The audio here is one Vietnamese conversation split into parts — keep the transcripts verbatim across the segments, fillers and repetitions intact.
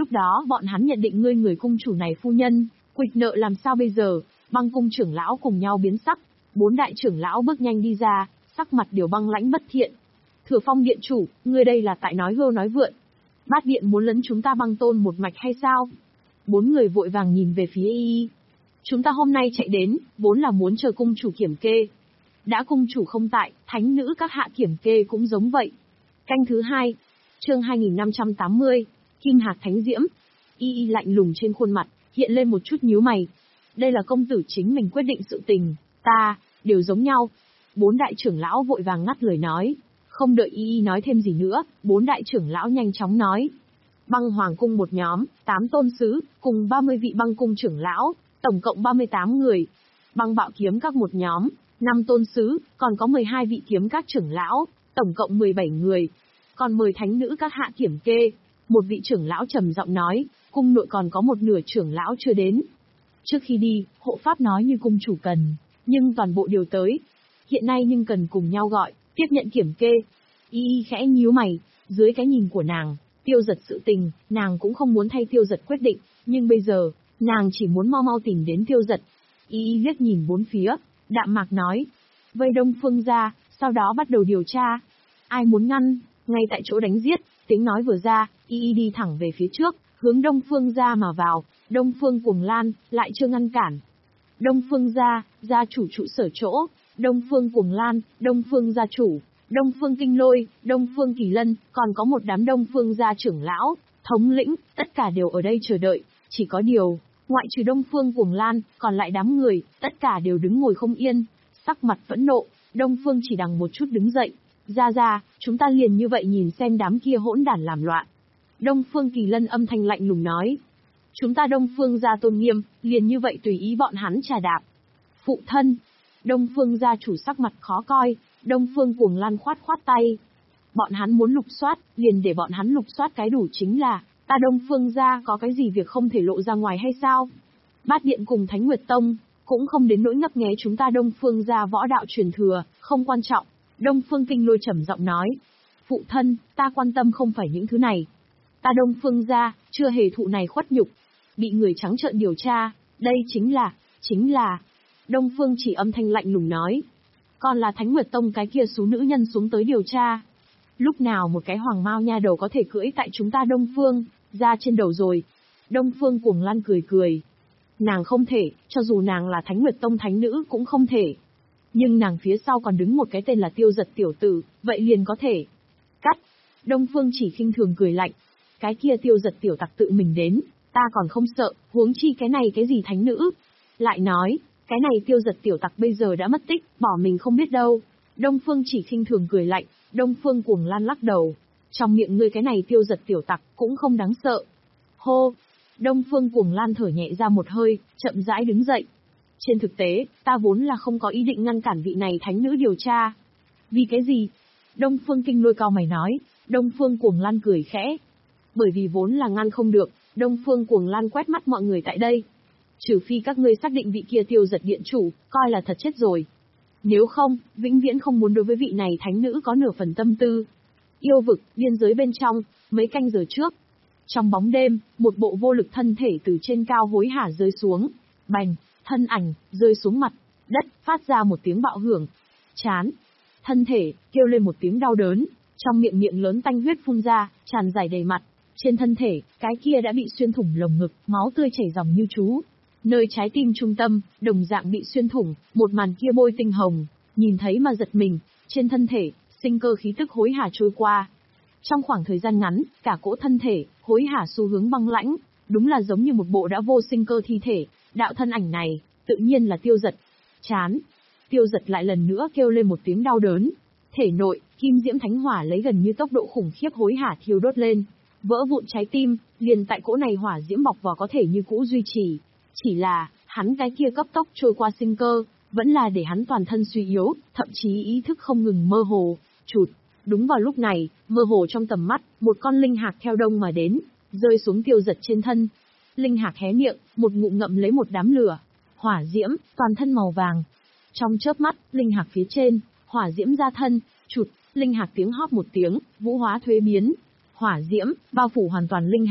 Lúc đó bọn hắn nhận định ngươi người cung chủ này phu nhân, quỵt nợ làm sao bây giờ? Băng cung trưởng lão cùng nhau biến sắc. Bốn đại trưởng lão bước nhanh đi ra, sắc mặt đều băng lãnh bất thiện. Thừa Phong điện chủ, ngươi đây là tại nói hưu nói vượn. Bát điện muốn lấn chúng ta băng tôn một mạch hay sao? Bốn người vội vàng nhìn về phía y y. Chúng ta hôm nay chạy đến, vốn là muốn chờ cung chủ kiểm kê. Đã cung chủ không tại, thánh nữ các hạ kiểm kê cũng giống vậy. Canh thứ hai, chương hai nghìn năm trăm tám mươi, Kim Hạc Thánh Diễm. Y y lạnh lùng trên khuôn mặt, hiện lên một chút nhíu mày. Đây là công tử chính mình quyết định sự tình, ta, đều giống nhau. Bốn đại trưởng lão vội vàng ngắt lời nói. Không đợi y y nói thêm gì nữa, bốn đại trưởng lão nhanh chóng nói. Băng Hoàng cung một nhóm, tám tôn sứ, cùng ba mươi vị băng cung trưởng lão, tổng cộng ba mươi tám người. Băng Bạo kiếm các một nhóm, năm tôn sứ, còn có mười hai vị kiếm các trưởng lão, tổng cộng mười bảy người. Còn mời thánh nữ các hạ kiểm kê. Một vị trưởng lão trầm giọng nói, cung nội còn có một nửa trưởng lão chưa đến. Trước khi đi, hộ pháp nói như cung chủ cần, nhưng toàn bộ đều tới. Hiện nay nhưng cần cùng nhau gọi, tiếp nhận kiểm kê. Y y khẽ nhíu mày, dưới cái nhìn của nàng, Tiêu Giật sự tình, nàng cũng không muốn thay Tiêu Giật quyết định, nhưng bây giờ, nàng chỉ muốn mau mau tìm đến Tiêu Giật. Y y liếc nhìn bốn phía, đạm mạc nói, vây Đông Phương ra, sau đó bắt đầu điều tra. Ai muốn ngăn, ngay tại chỗ đánh giết. Tiếng nói vừa ra, Y y đi thẳng về phía trước, hướng Đông Phương ra mà vào. Đông Phương Cuồng Lan lại chưa ngăn cản. Đông Phương gia, gia chủ trụ sở chỗ. Đông Phương Cuồng Lan, Đông Phương gia chủ, Đông Phương Kinh Lôi, Đông Phương Kỳ Lân, còn có một đám Đông Phương gia trưởng lão, thống lĩnh, tất cả đều ở đây chờ đợi. Chỉ có điều, ngoại trừ Đông Phương Cuồng Lan, còn lại đám người, tất cả đều đứng ngồi không yên, sắc mặt phẫn nộ. Đông Phương Chỉ Đằng một chút đứng dậy, ra ra, chúng ta liền như vậy nhìn xem đám kia hỗn đản làm loạn. Đông Phương Kỳ Lân âm thanh lạnh lùng nói. Chúng ta Đông Phương gia tôn nghiêm, liền như vậy tùy ý bọn hắn trà đạp. Phụ thân. Đông Phương gia chủ sắc mặt khó coi, Đông Phương Cuồng Lan khoát khoát tay. Bọn hắn muốn lục soát, liền để bọn hắn lục soát cái đủ chính là, ta Đông Phương gia có cái gì việc không thể lộ ra ngoài hay sao? Bát Điện cùng Thánh Nguyệt Tông, cũng không đến nỗi ngấp nghé chúng ta Đông Phương gia võ đạo truyền thừa, không quan trọng. Đông Phương Kinh Lôi trầm giọng nói. Phụ thân, ta quan tâm không phải những thứ này. Ta Đông Phương gia, chưa hề thụ này khuất nhục. Bị người trắng trợn điều tra, đây chính là, chính là... Đông Phương Chỉ âm thanh lạnh lùng nói. Còn là Thánh Nguyệt Tông cái kia số nữ nhân xuống tới điều tra. Lúc nào một cái hoàng mao nha đầu có thể cưỡi tại chúng ta Đông Phương, ra trên đầu rồi. Đông Phương Cuồng Lan cười cười. Nàng không thể, cho dù nàng là Thánh Nguyệt Tông thánh nữ cũng không thể. Nhưng nàng phía sau còn đứng một cái tên là Tiêu Giật tiểu tử, vậy liền có thể. Cắt. Đông Phương Chỉ khinh thường cười lạnh. Cái kia Tiêu Giật tiểu tặc tự mình đến, ta còn không sợ, huống chi cái này cái gì thánh nữ. Lại nói, cái này Tiêu Giật tiểu tặc bây giờ đã mất tích, bỏ mình không biết đâu. Đông Phương Chỉ khinh thường cười lạnh, Đông Phương Cuồng Lan lắc đầu. Trong miệng ngươi cái này Tiêu Giật tiểu tặc cũng không đáng sợ. Hô. Đông Phương Cuồng Lan thở nhẹ ra một hơi, chậm rãi đứng dậy. Trên thực tế, ta vốn là không có ý định ngăn cản vị này thánh nữ điều tra. Vì cái gì? Đông Phương Kinh Lôi cao mày nói. Đông Phương Cuồng Lan cười khẽ. Bởi vì vốn là ngăn không được. Đông Phương Cuồng Lan quét mắt mọi người tại đây. Trừ phi các ngươi xác định vị kia Tiêu Giật điện chủ, coi là thật chết rồi. Nếu không, vĩnh viễn không muốn đối với vị này thánh nữ có nửa phần tâm tư. Yêu vực, biên giới bên trong, mấy canh giờ trước. Trong bóng đêm, một bộ vô lực thân thể từ trên cao hối hả rơi xuống. Bành, thân ảnh, rơi xuống mặt, đất, phát ra một tiếng bạo hưởng. Chán. Thân thể, kêu lên một tiếng đau đớn. Trong miệng miệng lớn tanh huyết phun ra, tràn dài đầy mặt. Trên thân thể, cái kia đã bị xuyên thủng lồng ngực, máu tươi chảy ròng như chú. Nơi trái tim trung tâm, đồng dạng bị xuyên thủng, một màn kia bôi tinh hồng. Nhìn thấy mà giật mình, trên thân thể, sinh cơ khí tức hối hả trôi qua. Trong khoảng thời gian ngắn, cả cỗ thân thể, hối hả xu hướng băng lãnh, đúng là giống như một bộ đã vô sinh cơ thi thể. Đạo thân ảnh này, tự nhiên là Tiêu Giật. Chán. Tiêu Giật lại lần nữa kêu lên một tiếng đau đớn. Thể nội, kim diễm thánh hỏa lấy gần như tốc độ khủng khiếp hối hả thiêu đốt lên. Vỡ vụn trái tim, liền tại cỗ này hỏa diễm bọc vào có thể như cũ duy trì. Chỉ là, hắn cái kia cấp tốc trôi qua sinh cơ, vẫn là để hắn toàn thân suy yếu, thậm chí ý thức không ngừng mơ hồ. Chụt. Đúng vào lúc này, mơ hồ trong tầm mắt, một con linh hạc theo đông mà đến, rơi xuống Tiêu Giật trên thân. Linh hạc hé miệng, một ngụm ngậm lấy một đám lửa, hỏa diễm, toàn thân màu vàng. Trong chớp mắt, linh hạc phía trên, hỏa diễm ra thân, chụt, linh hạc tiếng hót một tiếng, vũ hóa thuế biến. Hỏa diễm, bao phủ hoàn toàn linh hạc,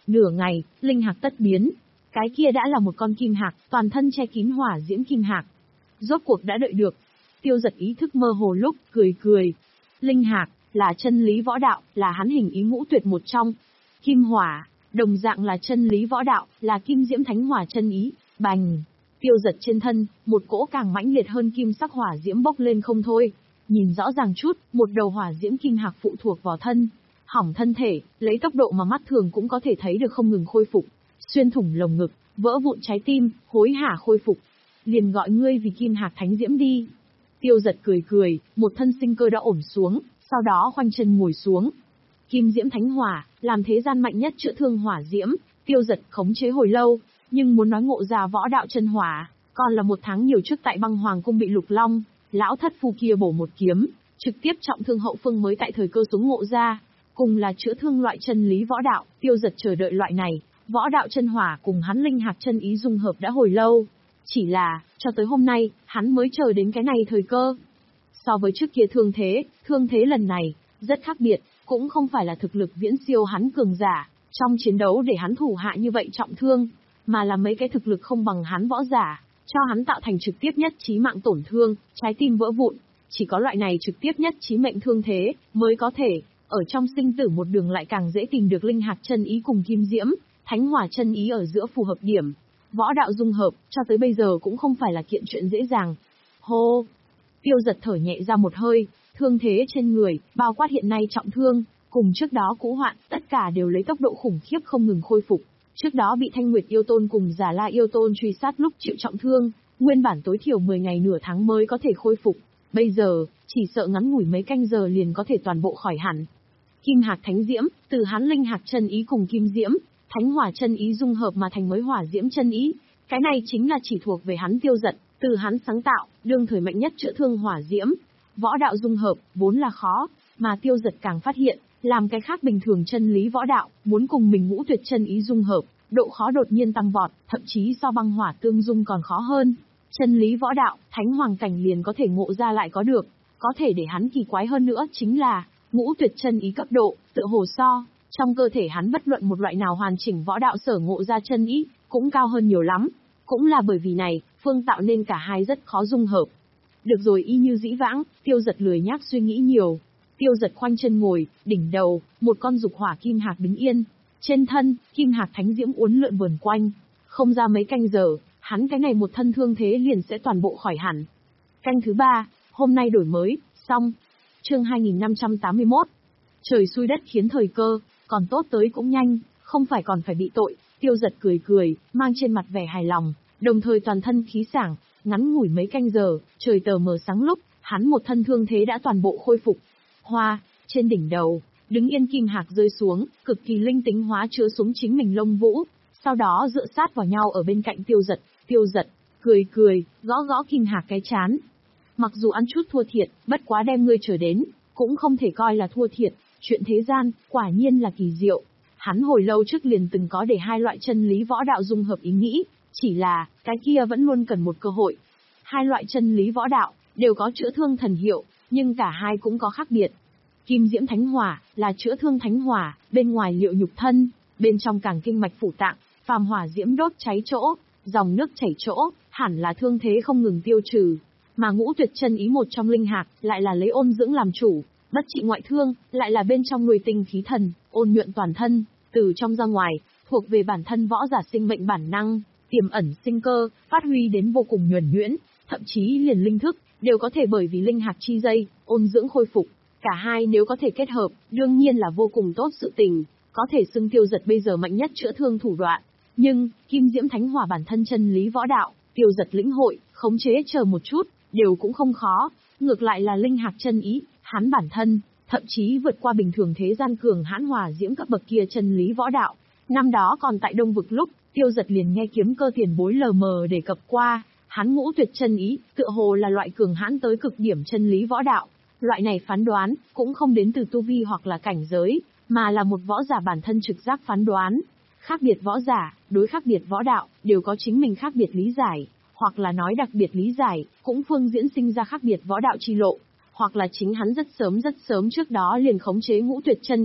Nửa ngày, linh hạc tất biến. Cái kia đã là một con kim hạc, toàn thân che kín hỏa diễm kim hạc. Rốt cuộc đã đợi được. Tiêu Giật ý thức mơ hồ lúc, cười cười. Linh hạc, là chân lý võ đạo, là hắn hình ý ngũ tuyệt một trong. Kim hỏa, đồng dạng là chân lý võ đạo, là kim diễm thánh hỏa chân ý. Bành! Tiêu Giật trên thân, một cỗ càng mãnh liệt hơn kim sắc hỏa diễm bốc lên không thôi. Nhìn rõ ràng chút, một đầu hỏa diễm kim hạc phụ thuộc vào thân. Hỏng thân thể, lấy tốc độ mà mắt thường cũng có thể thấy được không ngừng khôi phục. Xuyên thủng lồng ngực, vỡ vụn trái tim, hối hả khôi phục. Liền gọi ngươi vì kim hạc thánh diễm đi. Tiêu Giật cười cười, một thân sinh cơ đã ổn xuống, sau đó khoanh chân ngồi xuống. Kim diễm thánh hỏa, làm thế gian mạnh nhất chữa thương hỏa diễm, Tiêu Giật khống chế hồi lâu, nhưng muốn nói ngộ ra võ đạo chân hỏa, còn là một tháng nhiều trước tại Băng Hoàng cung bị Lục Long, lão thất phu kia bổ một kiếm, trực tiếp trọng thương hậu phương mới tại thời cơ xuống ngộ ra. Cùng là chữa thương loại chân lý võ đạo, Tiêu Giật chờ đợi loại này, võ đạo chân hỏa cùng hắn linh hạc chân ý dung hợp đã hồi lâu. Chỉ là, cho tới hôm nay, hắn mới chờ đến cái này thời cơ. So với trước kia thương thế, thương thế lần này, rất khác biệt, cũng không phải là thực lực viễn siêu hắn cường giả, trong chiến đấu để hắn thủ hạ như vậy trọng thương, mà là mấy cái thực lực không bằng hắn võ giả, cho hắn tạo thành trực tiếp nhất chí mạng tổn thương, trái tim vỡ vụn. Chỉ có loại này trực tiếp nhất chí mệnh thương thế, mới có thể, ở trong sinh tử một đường lại càng dễ tìm được linh hạc chân ý cùng kim diễm, thánh hỏa chân ý ở giữa phù hợp điểm. Võ đạo dung hợp, cho tới bây giờ cũng không phải là kiện chuyện dễ dàng. Hô! Tiêu Giật thở nhẹ ra một hơi, thương thế trên người, bao quát hiện nay trọng thương, cùng trước đó cũ hoạn, tất cả đều lấy tốc độ khủng khiếp không ngừng khôi phục. Trước đó bị Thanh Nguyệt yêu tôn cùng Giả La yêu tôn truy sát lúc chịu trọng thương, nguyên bản tối thiểu mười ngày nửa tháng mới có thể khôi phục. Bây giờ, chỉ sợ ngắn ngủi mấy canh giờ liền có thể toàn bộ khỏi hẳn. Kim hạc thánh diễm, từ hắn linh hạc chân ý cùng kim diễm, thánh hỏa chân ý dung hợp mà thành mới hỏa diễm chân ý. Cái này chính là chỉ thuộc về hắn Tiêu Giật, từ hắn sáng tạo, đương thời mạnh nhất chữa thương hỏa diễm. Võ đạo dung hợp, vốn là khó, mà Tiêu Giật càng phát hiện, làm cái khác bình thường chân lý võ đạo, muốn cùng mình ngũ tuyệt chân ý dung hợp, độ khó đột nhiên tăng vọt, thậm chí so băng hỏa tương dung còn khó hơn. Chân lý võ đạo, thánh hoàng cảnh liền có thể ngộ ra lại có được, có thể để hắn kỳ quái hơn nữa chính là, ngũ tuyệt chân ý cấp độ, tựa hồ so, trong cơ thể hắn bất luận một loại nào hoàn chỉnh võ đạo sở ngộ ra chân ý, cũng cao hơn nhiều lắm. Cũng là bởi vì này, phương tạo nên cả hai rất khó dung hợp. Được rồi, y như dĩ vãng, Tiêu Giật lười nhác suy nghĩ nhiều. Tiêu Giật khoanh chân ngồi, đỉnh đầu, một con dục hỏa kim hạc đứng yên. Trên thân, kim hạc thánh diễm uốn lượn vờn quanh. Không ra mấy canh giờ, hắn cái này một thân thương thế liền sẽ toàn bộ khỏi hẳn. Canh thứ ba, hôm nay đổi mới, xong. Chương hai nghìn năm trăm tám mươi mốt. Trời xui đất khiến thời cơ, còn tốt tới cũng nhanh, không phải còn phải bị tội. Tiêu Giật cười cười, mang trên mặt vẻ hài lòng, đồng thời toàn thân khí sảng, ngắn ngủi mấy canh giờ, trời tờ mờ sáng lúc, hắn một thân thương thế đã toàn bộ khôi phục. Hoa, trên đỉnh đầu, đứng yên kim hạc rơi xuống, cực kỳ linh tính hóa chứa xuống chính mình lông vũ, sau đó dựa sát vào nhau ở bên cạnh Tiêu Giật. Tiêu Giật, cười cười, gõ gõ kim hạc cái chán. Mặc dù ăn chút thua thiệt, bất quá đem ngươi trở đến, cũng không thể coi là thua thiệt, chuyện thế gian, quả nhiên là kỳ diệu. Hắn hồi lâu trước liền từng có để hai loại chân lý võ đạo dung hợp ý nghĩ, chỉ là, cái kia vẫn luôn cần một cơ hội. Hai loại chân lý võ đạo, đều có chữa thương thần hiệu, nhưng cả hai cũng có khác biệt. Kim diễm thánh hỏa, là chữa thương thánh hỏa, bên ngoài liệu nhục thân, bên trong càng kinh mạch phủ tạng, phàm hỏa diễm đốt cháy chỗ, dòng nước chảy chỗ, hẳn là thương thế không ngừng tiêu trừ. Mà ngũ tuyệt chân ý một trong linh hạc, lại là lấy ôn dưỡng làm chủ, bất trị ngoại thương, lại là bên trong nuôi tinh khí thần, ôn nhuận toàn thân, từ trong ra ngoài, thuộc về bản thân võ giả sinh mệnh bản năng, tiềm ẩn sinh cơ, phát huy đến vô cùng nhuần nhuyễn, thậm chí liền linh thức, đều có thể bởi vì linh hạc chi dây, ôn dưỡng khôi phục. Cả hai nếu có thể kết hợp, đương nhiên là vô cùng tốt sự tình, có thể xưng Tiêu Giật bây giờ mạnh nhất chữa thương thủ đoạn. Nhưng, kim diễm thánh hỏa bản thân chân lý võ đạo, Tiêu Giật lĩnh hội, khống chế chờ một chút, đều cũng không khó, ngược lại là linh hạc chân ý, hắn bản thân, thậm chí vượt qua bình thường thế gian cường hãn hỏa diễm cấp bậc kia chân lý võ đạo. Năm đó còn tại Đông Vực lúc, Tiêu Giật liền nghe kiếm cơ tiền bối lờ mờ đề cập qua, hắn ngũ tuyệt chân ý, tựa hồ là loại cường hãn tới cực điểm chân lý võ đạo. Loại này phán đoán, cũng không đến từ tu vi hoặc là cảnh giới, mà là một võ giả bản thân trực giác phán đoán. Khác biệt võ giả, đối khác biệt võ đạo, đều có chính mình khác biệt lý giải, hoặc là nói đặc biệt lý giải, cũng phương diễn sinh ra khác biệt võ đạo chi lộ, hoặc là chính hắn rất sớm rất sớm trước đó liền khống chế ngũ tuyệt chân ý,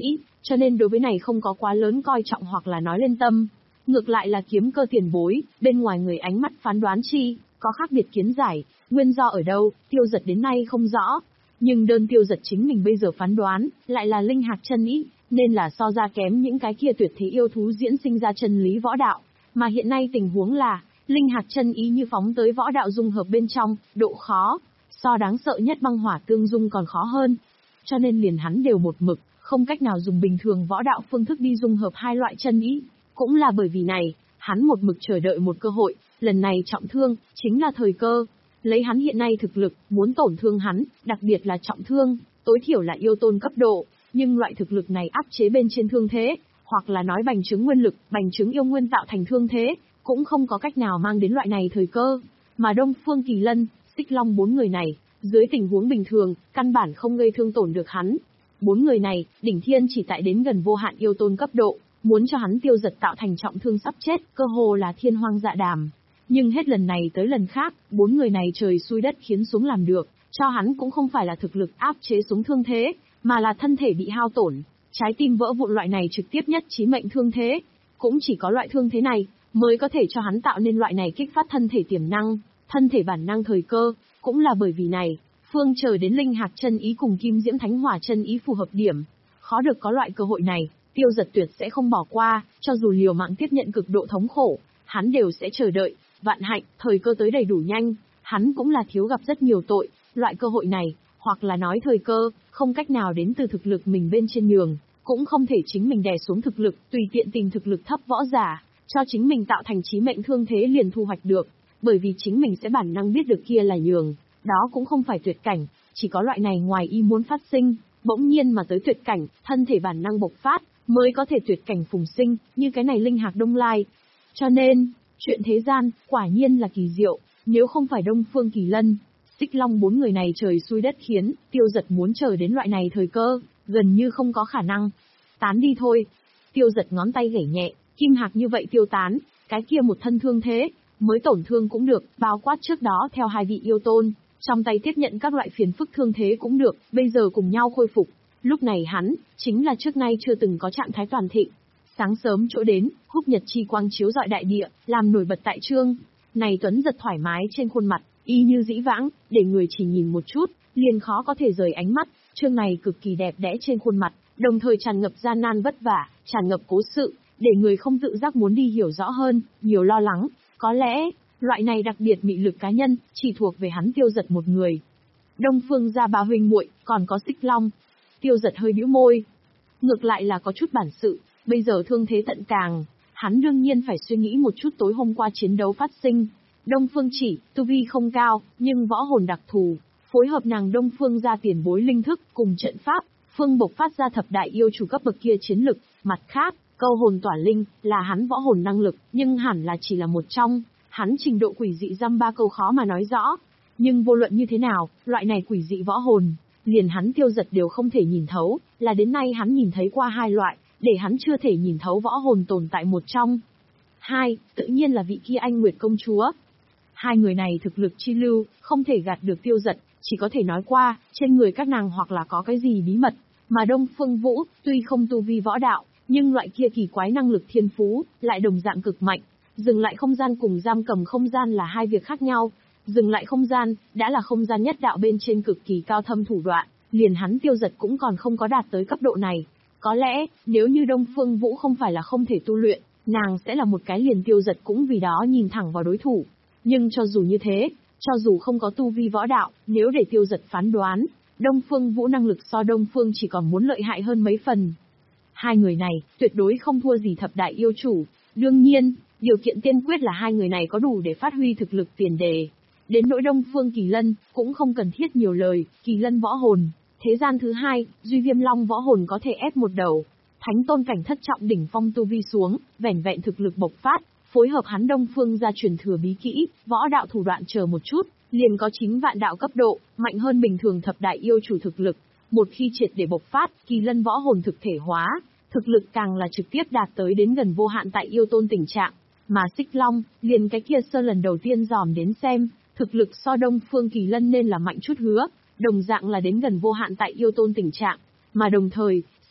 cho nên đối với này không có quá lớn coi trọng hoặc là nói lên tâm. Ngược lại là Kiếm Cơ tiền bối, bên ngoài người ánh mắt phán đoán chi, có khác biệt kiến giải, nguyên do ở đâu, Tiêu Giật đến nay không rõ. Nhưng đơn Tiêu Giật chính mình bây giờ phán đoán, lại là linh hạc chân ý, nên là so ra kém những cái kia tuyệt thế yêu thú diễn sinh ra chân lý võ đạo. Mà hiện nay tình huống là, linh hạc chân ý như phóng tới võ đạo dung hợp bên trong, độ khó, so đáng sợ nhất băng hỏa tương dung còn khó hơn. Cho nên liền hắn đều một mực, không cách nào dùng bình thường võ đạo phương thức đi dung hợp hai loại chân ý. Cũng là bởi vì này, hắn một mực chờ đợi một cơ hội, lần này trọng thương, chính là thời cơ. Lấy hắn hiện nay thực lực, muốn tổn thương hắn, đặc biệt là trọng thương, tối thiểu là yêu tôn cấp độ, nhưng loại thực lực này áp chế bên trên thương thế, hoặc là nói bành trướng nguyên lực, bành trướng yêu nguyên tạo thành thương thế, cũng không có cách nào mang đến loại này thời cơ. Mà Đông Phương Kỳ Lân, Xích Long bốn người này, dưới tình huống bình thường, căn bản không gây thương tổn được hắn. Bốn người này, đỉnh thiên chỉ tại đến gần vô hạn yêu tôn cấp độ, muốn cho hắn Tiêu Giật tạo thành trọng thương sắp chết, cơ hồ là thiên hoang dạ đàm. Nhưng hết lần này tới lần khác, bốn người này trời xui đất khiến xuống làm được, cho hắn cũng không phải là thực lực áp chế xuống thương thế, mà là thân thể bị hao tổn, trái tim vỡ vụn loại này trực tiếp nhất chí mệnh thương thế. Cũng chỉ có loại thương thế này, mới có thể cho hắn tạo nên loại này kích phát thân thể tiềm năng, thân thể bản năng thời cơ. Cũng là bởi vì này, Phương chờ đến linh hạc chân ý cùng kim diễm thánh hỏa chân ý phù hợp điểm. Khó được có loại cơ hội này, Tiêu Giật tuyệt sẽ không bỏ qua, cho dù liều mạng tiếp nhận cực độ thống khổ, hắn đều sẽ chờ đợi. Vạn hạnh, thời cơ tới đầy đủ nhanh, hắn cũng là thiếu gặp rất nhiều tội, loại cơ hội này, hoặc là nói thời cơ, không cách nào đến từ thực lực mình bên trên nhường, cũng không thể chính mình đè xuống thực lực, tùy tiện tìm thực lực thấp võ giả, cho chính mình tạo thành chí mệnh thương thế liền thu hoạch được, bởi vì chính mình sẽ bản năng biết được kia là nhường, đó cũng không phải tuyệt cảnh, chỉ có loại này ngoài ý muốn phát sinh, bỗng nhiên mà tới tuyệt cảnh, thân thể bản năng bộc phát, mới có thể tuyệt cảnh phùng sinh, như cái này linh hạc đông lai. Cho nên, chuyện thế gian, quả nhiên là kỳ diệu, nếu không phải Đông Phương Kỳ Lân, Xích Long bốn người này trời xui đất khiến, Tiêu Giật muốn chờ đến loại này thời cơ, gần như không có khả năng. Tán đi thôi. Tiêu Giật ngón tay gảy nhẹ, kim hạc như vậy tiêu tán, cái kia một thân thương thế, mới tổn thương cũng được, bao quát trước đó theo hai vị yêu tôn, trong tay tiếp nhận các loại phiền phức thương thế cũng được, bây giờ cùng nhau khôi phục. Lúc này hắn, chính là trước nay chưa từng có trạng thái toàn thịnh. Sáng sớm chỗ đến, húc nhật chi quang chiếu rọi đại địa, làm nổi bật tại trương. Này Tuấn giật thoải mái trên khuôn mặt, y như dĩ vãng, để người chỉ nhìn một chút, liền khó có thể rời ánh mắt. Trương này cực kỳ đẹp đẽ trên khuôn mặt, đồng thời tràn ngập gian nan vất vả, tràn ngập cố sự, để người không tự giác muốn đi hiểu rõ hơn, nhiều lo lắng. Có lẽ, loại này đặc biệt mị lực cá nhân, chỉ thuộc về hắn Tiêu Giật một người. Đông Phương gia ba huynh muội, còn có Xích Long. Tiêu Giật hơi bĩu môi. Ngược lại là có chút bản sự, bây giờ thương thế tận càng, hắn đương nhiên phải suy nghĩ một chút tối hôm qua chiến đấu phát sinh. Đông Phương chỉ, tu vi không cao, nhưng võ hồn đặc thù, phối hợp nàng Đông Phương gia tiền bối linh thức cùng trận pháp, phương bộc phát ra thập đại yêu chủ cấp bậc kia chiến lực. Mặt khác, câu hồn tỏa linh là hắn võ hồn năng lực, nhưng hẳn là chỉ là một trong, hắn trình độ quỷ dị dăm ba câu khó mà nói rõ. Nhưng vô luận như thế nào, loại này quỷ dị võ hồn, liền hắn Tiêu Giật đều không thể nhìn thấu, là đến nay hắn nhìn thấy qua hai loại, để hắn chưa thể nhìn thấu võ hồn tồn tại một trong. Hai, tự nhiên là vị kia Anh Nguyệt công chúa. Hai người này thực lực chi lưu, không thể gạt được Tiêu Giật, chỉ có thể nói qua, trên người các nàng hoặc là có cái gì bí mật, mà Đông Phương Vũ, tuy không tu vi võ đạo, nhưng loại kia kỳ quái năng lực thiên phú, lại đồng dạng cực mạnh. Dừng lại không gian cùng giam cầm không gian là hai việc khác nhau. Dừng lại không gian, đã là không gian nhất đạo bên trên cực kỳ cao thâm thủ đoạn, liền hắn Tiêu Giật cũng còn không có đạt tới cấp độ này. Có lẽ, nếu như Đông Phương Vũ không phải là không thể tu luyện, nàng sẽ là một cái liền Tiêu Giật cũng vì đó nhìn thẳng vào đối thủ. Nhưng cho dù như thế, cho dù không có tu vi võ đạo, nếu để Tiêu Giật phán đoán, Đông Phương Vũ năng lực so Đông Phương chỉ còn muốn lợi hại hơn mấy phần. Hai người này, tuyệt đối không thua gì thập đại yêu chủ. Đương nhiên, điều kiện tiên quyết là hai người này có đủ để phát huy thực lực tiền đề. Đến nỗi Đông Phương Kỳ Lân, cũng không cần thiết nhiều lời, Kỳ Lân võ hồn. Thế gian thứ hai, Duy Viêm Long võ hồn có thể ép một đầu. Thánh tôn cảnh thất trọng đỉnh phong tu vi xuống, vẻn vẹn thực lực bộc phát, phối hợp hắn Đông Phương gia truyền thừa bí kỹ, võ đạo thủ đoạn chờ một chút, liền có chín vạn đạo cấp độ, mạnh hơn bình thường thập đại yêu chủ thực lực. Một khi triệt để bộc phát, Kỳ Lân võ hồn thực thể hóa, thực lực càng là trực tiếp đạt tới đến gần vô hạn tại yêu tôn tình trạng. Mà Xích Long, liền cái kia sơ lần đầu tiên dòm đến xem, thực lực so Đông Phương Kỳ Lân nên là mạnh chút hứa, đồng dạng là đến gần vô hạn tại yêu tôn tình trạng. Mà đồng thời,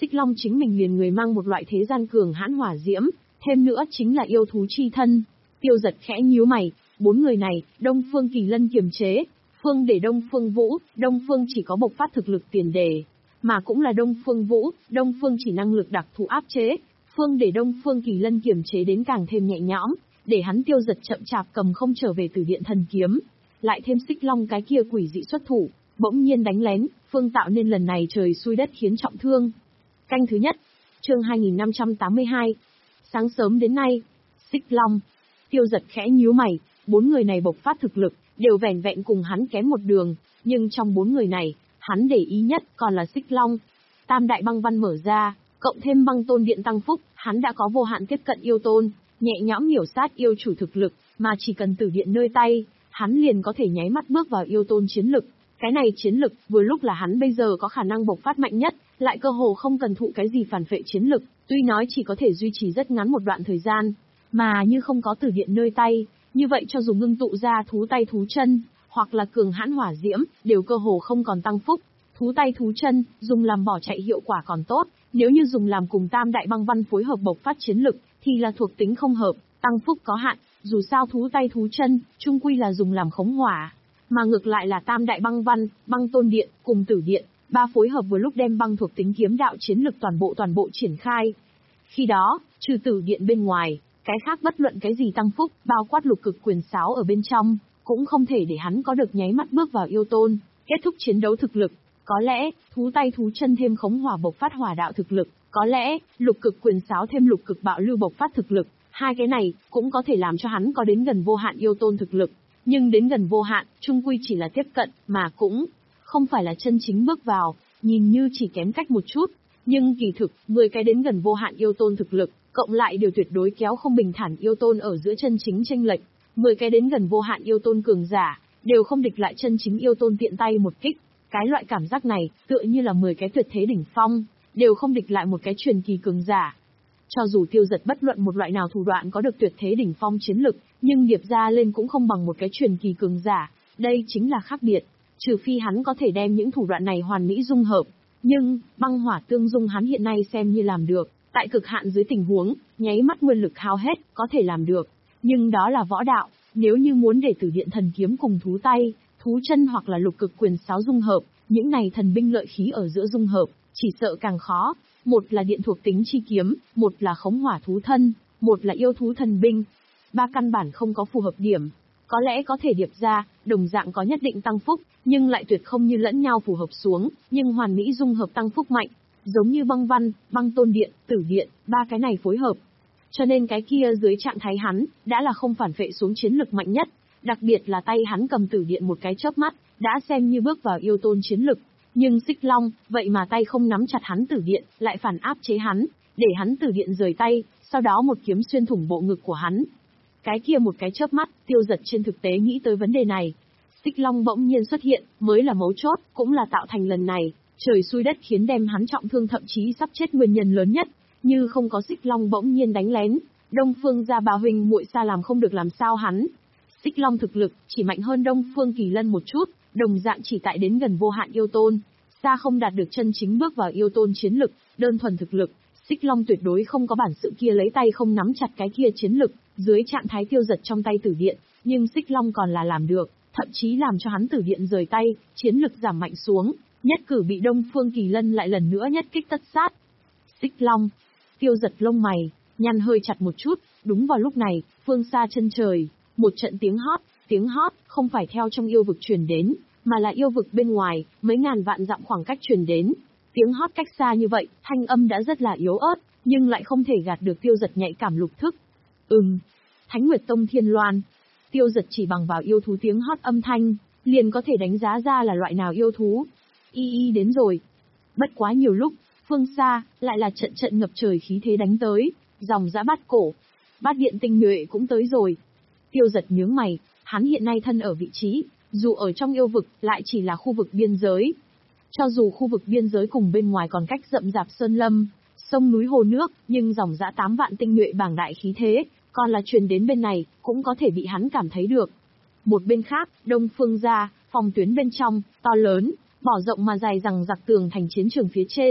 Xích Long chính mình liền người mang một loại thế gian cường hãn hỏa diễm, thêm nữa chính là yêu thú chi thân. Tiêu Giật khẽ nhíu mày, bốn người này, Đông Phương Kỳ Lân kiềm chế, Phương để Đông Phương Vũ, Đông Phương chỉ có bộc phát thực lực tiền đề, mà cũng là Đông Phương Vũ, Đông Phương chỉ năng lực đặc thù áp chế, Phương để Đông Phương Kỳ Lân kiềm chế đến càng thêm nhẹ nhõm, để hắn Tiêu Giật chậm chạp cầm không trở về Tử Điện Thần Kiếm, lại thêm Xích Long cái kia quỷ dị xuất thủ, bỗng nhiên đánh lén, Phương tạo nên lần này trời xui đất khiến trọng thương. Canh thứ nhất, chương hai nghìn năm trăm tám mươi hai. Sáng sớm đến nay, Xích Long, Tiêu Giật khẽ nhíu mày, bốn người này bộc phát thực lực, đều vẻn vẹn cùng hắn kém một đường, nhưng trong bốn người này, hắn để ý nhất còn là Xích Long. Tam đại băng văn mở ra, cộng thêm băng tôn điện tăng phúc, hắn đã có vô hạn tiếp cận yêu tôn, nhẹ nhõm miểu sát yêu chủ thực lực, mà chỉ cần tử điện nơi tay, hắn liền có thể nháy mắt bước vào yêu tôn chiến lực. Cái này chiến lực, vừa lúc là hắn bây giờ có khả năng bộc phát mạnh nhất, lại cơ hồ không cần thụ cái gì phản phệ chiến lực, tuy nói chỉ có thể duy trì rất ngắn một đoạn thời gian, mà như không có tử điện nơi tay, như vậy cho dù ngưng tụ ra thú tay thú chân, hoặc là cường hãn hỏa diễm, đều cơ hồ không còn tăng phúc. Thú tay thú chân, dùng làm bỏ chạy hiệu quả còn tốt, nếu như dùng làm cùng tam đại băng văn phối hợp bộc phát chiến lực, thì là thuộc tính không hợp, tăng phúc có hạn, dù sao thú tay thú chân, chung quy là dùng làm khống hỏa. Mà ngược lại là tam đại băng văn, băng tôn điện, cùng tử điện, ba phối hợp vừa lúc đem băng thuộc tính kiếm đạo chiến lực toàn bộ toàn bộ triển khai. Khi đó, trừ tử điện bên ngoài, cái khác bất luận cái gì tăng phúc, bao quát lục cực quyền sáo ở bên trong, cũng không thể để hắn có được nháy mắt bước vào yêu tôn, kết thúc chiến đấu thực lực. Có lẽ, thú tay thú chân thêm khống hỏa bộc phát hỏa đạo thực lực, có lẽ, lục cực quyền sáo thêm lục cực bạo lưu bộc phát thực lực, hai cái này, cũng có thể làm cho hắn có đến gần vô hạn yêu tôn thực lực. Nhưng đến gần vô hạn, chung quy chỉ là tiếp cận, mà cũng không phải là chân chính bước vào, nhìn như chỉ kém cách một chút. Nhưng kỳ thực, mười cái đến gần vô hạn yêu tôn thực lực, cộng lại đều tuyệt đối kéo không bình thản yêu tôn ở giữa chân chính chênh lệch. mười cái đến gần vô hạn yêu tôn cường giả, đều không địch lại chân chính yêu tôn tiện tay một kích. Cái loại cảm giác này, tựa như là mười cái tuyệt thế đỉnh phong, đều không địch lại một cái truyền kỳ cường giả. Cho dù Tiêu Giật bất luận một loại nào thủ đoạn có được tuyệt thế đỉnh phong chiến lực, nhưng điệp ra lên cũng không bằng một cái truyền kỳ cường giả, đây chính là khác biệt. Trừ phi hắn có thể đem những thủ đoạn này hoàn mỹ dung hợp, nhưng băng hỏa tương dung hắn hiện nay xem như làm được, tại cực hạn dưới tình huống, nháy mắt nguyên lực hao hết, có thể làm được. Nhưng đó là võ đạo, nếu như muốn để Tử Điện Thần Kiếm cùng thú tay, thú chân hoặc là lục cực quyền sáo dung hợp, những này thần binh lợi khí ở giữa dung hợp, chỉ sợ càng khó. Một là điện thuộc tính chi kiếm, một là khống hỏa thú thân, một là yêu thú thần binh. Ba căn bản không có phù hợp điểm. Có lẽ có thể điệp ra, đồng dạng có nhất định tăng phúc, nhưng lại tuyệt không như lẫn nhau phù hợp xuống, nhưng hoàn mỹ dung hợp tăng phúc mạnh. Giống như băng văn, băng tôn điện, tử điện, ba cái này phối hợp. Cho nên cái kia dưới trạng thái hắn, đã là không phản phệ xuống chiến lực mạnh nhất. Đặc biệt là tay hắn cầm tử điện một cái chớp mắt, đã xem như bước vào yêu tôn chiến lực. Nhưng Xích Long, vậy mà tay không nắm chặt hắn tử điện, lại phản áp chế hắn, để hắn tử điện rời tay, sau đó một kiếm xuyên thủng bộ ngực của hắn. Cái kia một cái chớp mắt, Tiêu Giật trên thực tế nghĩ tới vấn đề này. Xích Long bỗng nhiên xuất hiện, mới là mấu chốt, cũng là tạo thành lần này, trời xui đất khiến đem hắn trọng thương thậm chí sắp chết nguyên nhân lớn nhất. Như không có Xích Long bỗng nhiên đánh lén, Đông Phương gia bà huynh muội xa làm không được làm sao hắn. Xích Long thực lực, chỉ mạnh hơn Đông Phương Kỳ Lân một chút, đồng dạng chỉ tại đến gần vô hạn yêu tôn, xa không đạt được chân chính bước vào yêu tôn chiến lực, đơn thuần thực lực, Xích Long tuyệt đối không có bản sự kia lấy tay không nắm chặt cái kia chiến lực, dưới trạng thái Tiêu Giật trong tay tử điện, nhưng Xích Long còn là làm được, thậm chí làm cho hắn tử điện rời tay, chiến lực giảm mạnh xuống, nhất cử bị Đông Phương Kỳ Lân lại lần nữa nhất kích tất sát. Xích Long, Tiêu Giật lông mày, nhăn hơi chặt một chút, đúng vào lúc này, phương xa chân trời, một trận tiếng hót, tiếng hót không phải theo trong yêu vực truyền đến, mà là yêu vực bên ngoài, mấy ngàn vạn dặm khoảng cách truyền đến. Tiếng hót cách xa như vậy, thanh âm đã rất là yếu ớt, nhưng lại không thể gạt được Tiêu Giật nhạy cảm lục thức. Ừm, Thánh Nguyệt Tông Thiên Loan. Tiêu Giật chỉ bằng vào yêu thú tiếng hót âm thanh, liền có thể đánh giá ra là loại nào yêu thú. Y y đến rồi. Bất quá nhiều lúc, phương xa, lại là trận trận ngập trời khí thế đánh tới, dòng dã bát cổ. Bát điện tinh nhuệ cũng tới rồi. Tiêu Giật nhướng mày, hắn hiện nay thân ở vị trí, dù ở trong yêu vực, lại chỉ là khu vực biên giới. Cho dù khu vực biên giới cùng bên ngoài còn cách rậm rạp sơn lâm, sông núi hồ nước, nhưng dòng dã tám vạn tinh nhuệ bảng đại khí thế, còn là truyền đến bên này, cũng có thể bị hắn cảm thấy được. Một bên khác, Đông Phương gia, phòng tuyến bên trong, to lớn, bỏ rộng mà dài rằng giặc tường thành chiến trường phía trên.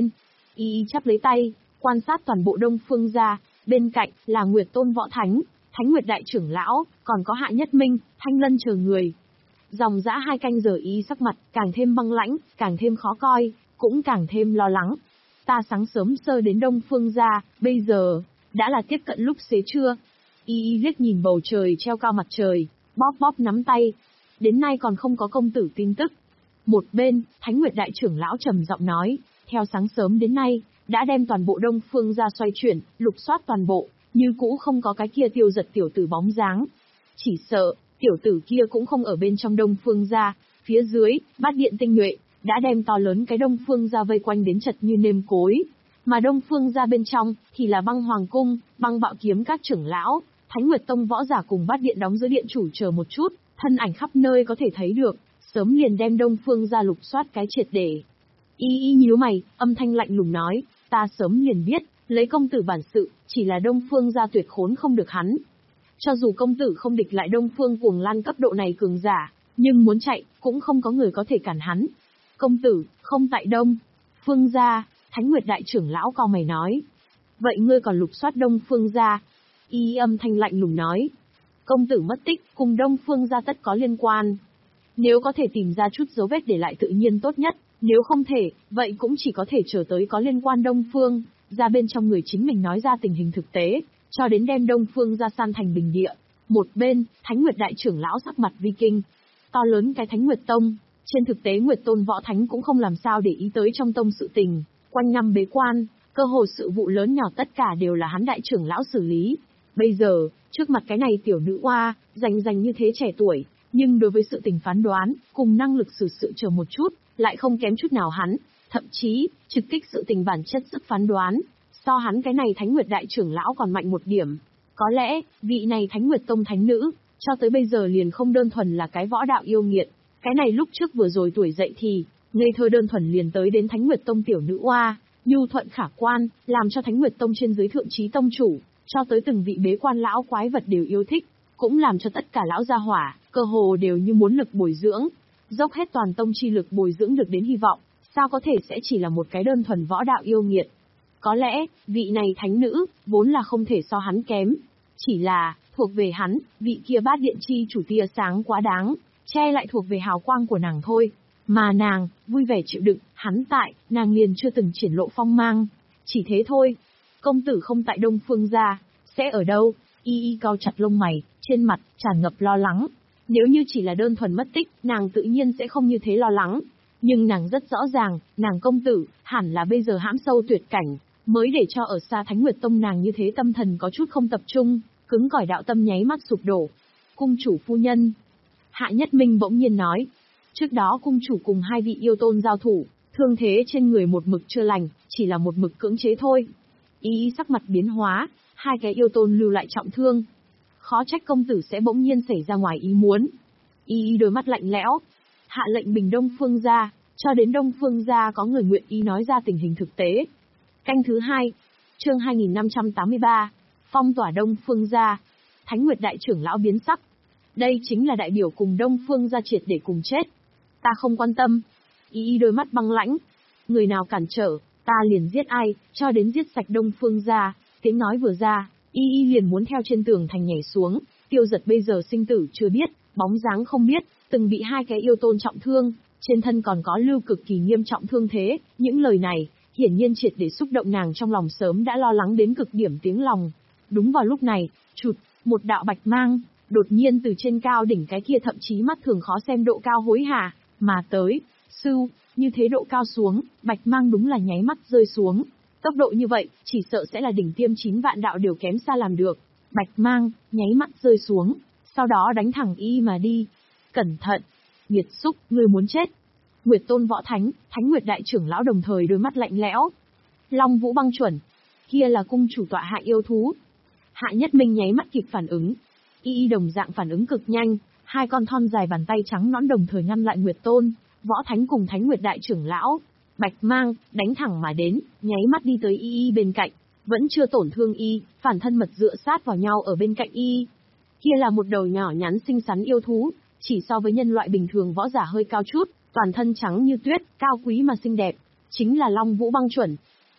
Y Y chắp lấy tay, quan sát toàn bộ Đông Phương gia, bên cạnh là Nguyệt Tôn Võ Thánh, Thánh Nguyệt Đại trưởng lão, còn có Hạ Nhất Minh, Thanh Lân chờ người. Dòng dã hai canh giờ Y Y sắc mặt càng thêm băng lãnh, càng thêm khó coi, cũng càng thêm lo lắng. Ta sáng sớm sơ đến Đông Phương gia, bây giờ đã là tiếp cận lúc xế trưa. Y Y liếc nhìn bầu trời treo cao mặt trời, bóp bóp nắm tay. Đến nay còn không có công tử tin tức. Một bên, Thánh Nguyệt Đại trưởng lão trầm giọng nói, theo sáng sớm đến nay, đã đem toàn bộ Đông Phương gia xoay chuyển, lục soát toàn bộ, như cũ không có cái kia Tiêu Giật tiểu tử bóng dáng. Chỉ sợ, tiểu tử kia cũng không ở bên trong Đông Phương gia, phía dưới, bát điện tinh nhuệ, đã đem to lớn cái Đông Phương gia vây quanh đến chật như nêm cối. Mà Đông Phương gia bên trong, thì là Băng Hoàng cung, Băng Bạo kiếm các trưởng lão, Thánh Nguyệt tông võ giả cùng bát điện đóng giữ điện chủ chờ một chút, thân ảnh khắp nơi có thể thấy được, sớm liền đem Đông Phương gia lục soát cái triệt để. Y Y nhíu mày, âm thanh lạnh lùng nói, ta sớm liền biết, lấy công tử bản sự, chỉ là Đông Phương gia tuyệt khốn không được hắn. Cho dù công tử không địch lại Đông Phương Cuồng Lan cấp độ này cường giả, nhưng muốn chạy, cũng không có người có thể cản hắn. Công tử, không tại Đông Phương gia, Thánh Nguyệt Đại trưởng lão cau mày nói. Vậy ngươi còn lục soát Đông Phương gia? Y âm thanh lạnh lùng nói. Công tử mất tích, cùng Đông Phương gia tất có liên quan. Nếu có thể tìm ra chút dấu vết để lại tự nhiên tốt nhất, nếu không thể, vậy cũng chỉ có thể chờ tới có liên quan Đông Phương ra bên trong người chính mình nói ra tình hình thực tế, cho đến đem Đông Phương ra san thành bình địa. Một bên, Thánh Nguyệt Đại trưởng lão sắc mặt vi kinh. To lớn cái Thánh Nguyệt Tông, trên thực tế Nguyệt Tôn Võ Thánh cũng không làm sao để ý tới trong tông sự tình, quanh năm bế quan, cơ hồ sự vụ lớn nhỏ tất cả đều là hắn đại trưởng lão xử lý. Bây giờ, trước mặt cái này tiểu nữ oa, rành rành như thế trẻ tuổi, nhưng đối với sự tình phán đoán, cùng năng lực xử sự chờ một chút, lại không kém chút nào hắn, thậm chí, trực kích sự tình bản chất sức phán đoán, so hắn cái này Thánh Nguyệt Đại trưởng lão còn mạnh một điểm. Có lẽ, vị này Thánh Nguyệt Tông thánh nữ, cho tới bây giờ liền không đơn thuần là cái võ đạo yêu nghiệt, cái này lúc trước vừa rồi tuổi dậy thì, ngây thơ đơn thuần liền tới đến Thánh Nguyệt Tông tiểu nữ oa, nhu thuận khả quan, làm cho Thánh Nguyệt Tông trên dưới thượng trí tông chủ, cho tới từng vị bế quan lão quái vật đều yêu thích, cũng làm cho tất cả lão gia hỏa, cơ hồ đều như muốn lực bồi dưỡng, dốc hết toàn tông chi lực bồi dưỡng được đến hy vọng, sao có thể sẽ chỉ là một cái đơn thuần võ đạo yêu nghiệt. Có lẽ, vị này thánh nữ, vốn là không thể so hắn kém. Chỉ là, thuộc về hắn, vị kia bát điện chi chủ tia sáng quá đáng, che lại thuộc về hào quang của nàng thôi. Mà nàng, vui vẻ chịu đựng, hắn tại, nàng liền chưa từng triển lộ phong mang. Chỉ thế thôi. Công tử không tại Đông Phương gia, sẽ ở đâu? Y Y cau chặt lông mày, trên mặt, tràn ngập lo lắng. Nếu như chỉ là đơn thuần mất tích, nàng tự nhiên sẽ không như thế lo lắng. Nhưng nàng rất rõ ràng, nàng công tử, hẳn là bây giờ hãm sâu tuyệt cảnh, mới để cho ở xa Thánh Nguyệt Tông nàng như thế tâm thần có chút không tập trung, cứng cỏi đạo tâm nháy mắt sụp đổ. Cung chủ phu nhân. Hạ Nhất Minh bỗng nhiên nói. Trước đó cung chủ cùng hai vị yêu tôn giao thủ, thương thế trên người một mực chưa lành, chỉ là một mực cưỡng chế thôi. Y Y sắc mặt biến hóa, hai cái yêu tôn lưu lại trọng thương. Khó trách công tử sẽ bỗng nhiên xảy ra ngoài ý muốn. Y Y đôi mắt lạnh lẽo, hạ lệnh bình Đông Phương gia, cho đến Đông Phương gia có người nguyện ý nói ra tình hình thực tế. Canh thứ hai, chương hai nghìn năm trăm tám mươi ba, phong tỏa Đông Phương gia. Thánh Nguyệt Đại trưởng lão biến sắc. Đây chính là đại biểu cùng Đông Phương gia triệt để cùng chết. Ta không quan tâm. Y Y đôi mắt băng lãnh. Người nào cản trở, ta liền giết ai, cho đến giết sạch Đông Phương gia. Tiếng nói vừa ra, Y Y liền muốn theo trên tường thành nhảy xuống. Tiêu Giật bây giờ sinh tử chưa biết, bóng dáng không biết, từng bị hai cái yêu tôn trọng thương, trên thân còn có lưu cực kỳ nghiêm trọng thương thế. Những lời này, hiển nhiên triệt để xúc động nàng trong lòng sớm đã lo lắng đến cực điểm tiếng lòng. Đúng vào lúc này, chụt, một đạo bạch mang, đột nhiên từ trên cao đỉnh cái kia thậm chí mắt thường khó xem độ cao hối hả, mà tới, sưu, như thế độ cao xuống, bạch mang đúng là nháy mắt rơi xuống. Tốc độ như vậy, chỉ sợ sẽ là đỉnh tiêm chín vạn đạo đều kém xa làm được. Bạch mang, nháy mắt rơi xuống, sau đó đánh thẳng Y mà đi. Cẩn thận! Nghiệt xúc, ngươi muốn chết! Nguyệt Tôn Võ Thánh, Thánh Nguyệt Đại trưởng lão đồng thời đôi mắt lạnh lẽo. Long Vũ Băng Chuẩn, kia là cung chủ tọa hạ yêu thú. Hạ Nhất Minh nháy mắt kịp phản ứng. Y Y đồng dạng phản ứng cực nhanh, hai con thon dài bàn tay trắng nõn đồng thời ngăn lại Nguyệt Tôn Võ Thánh cùng Thánh Nguyệt Đại trưởng lão. Bạch mang, đánh thẳng mà đến, nháy mắt đi tới Y Y bên cạnh, vẫn chưa tổn thương Y, phản thân mật dựa sát vào nhau ở bên cạnh Y. Kia là một đầu nhỏ nhắn xinh xắn yêu thú, chỉ so với nhân loại bình thường võ giả hơi cao chút, toàn thân trắng như tuyết, cao quý mà xinh đẹp, chính là Long Vũ Băng Chuẩn.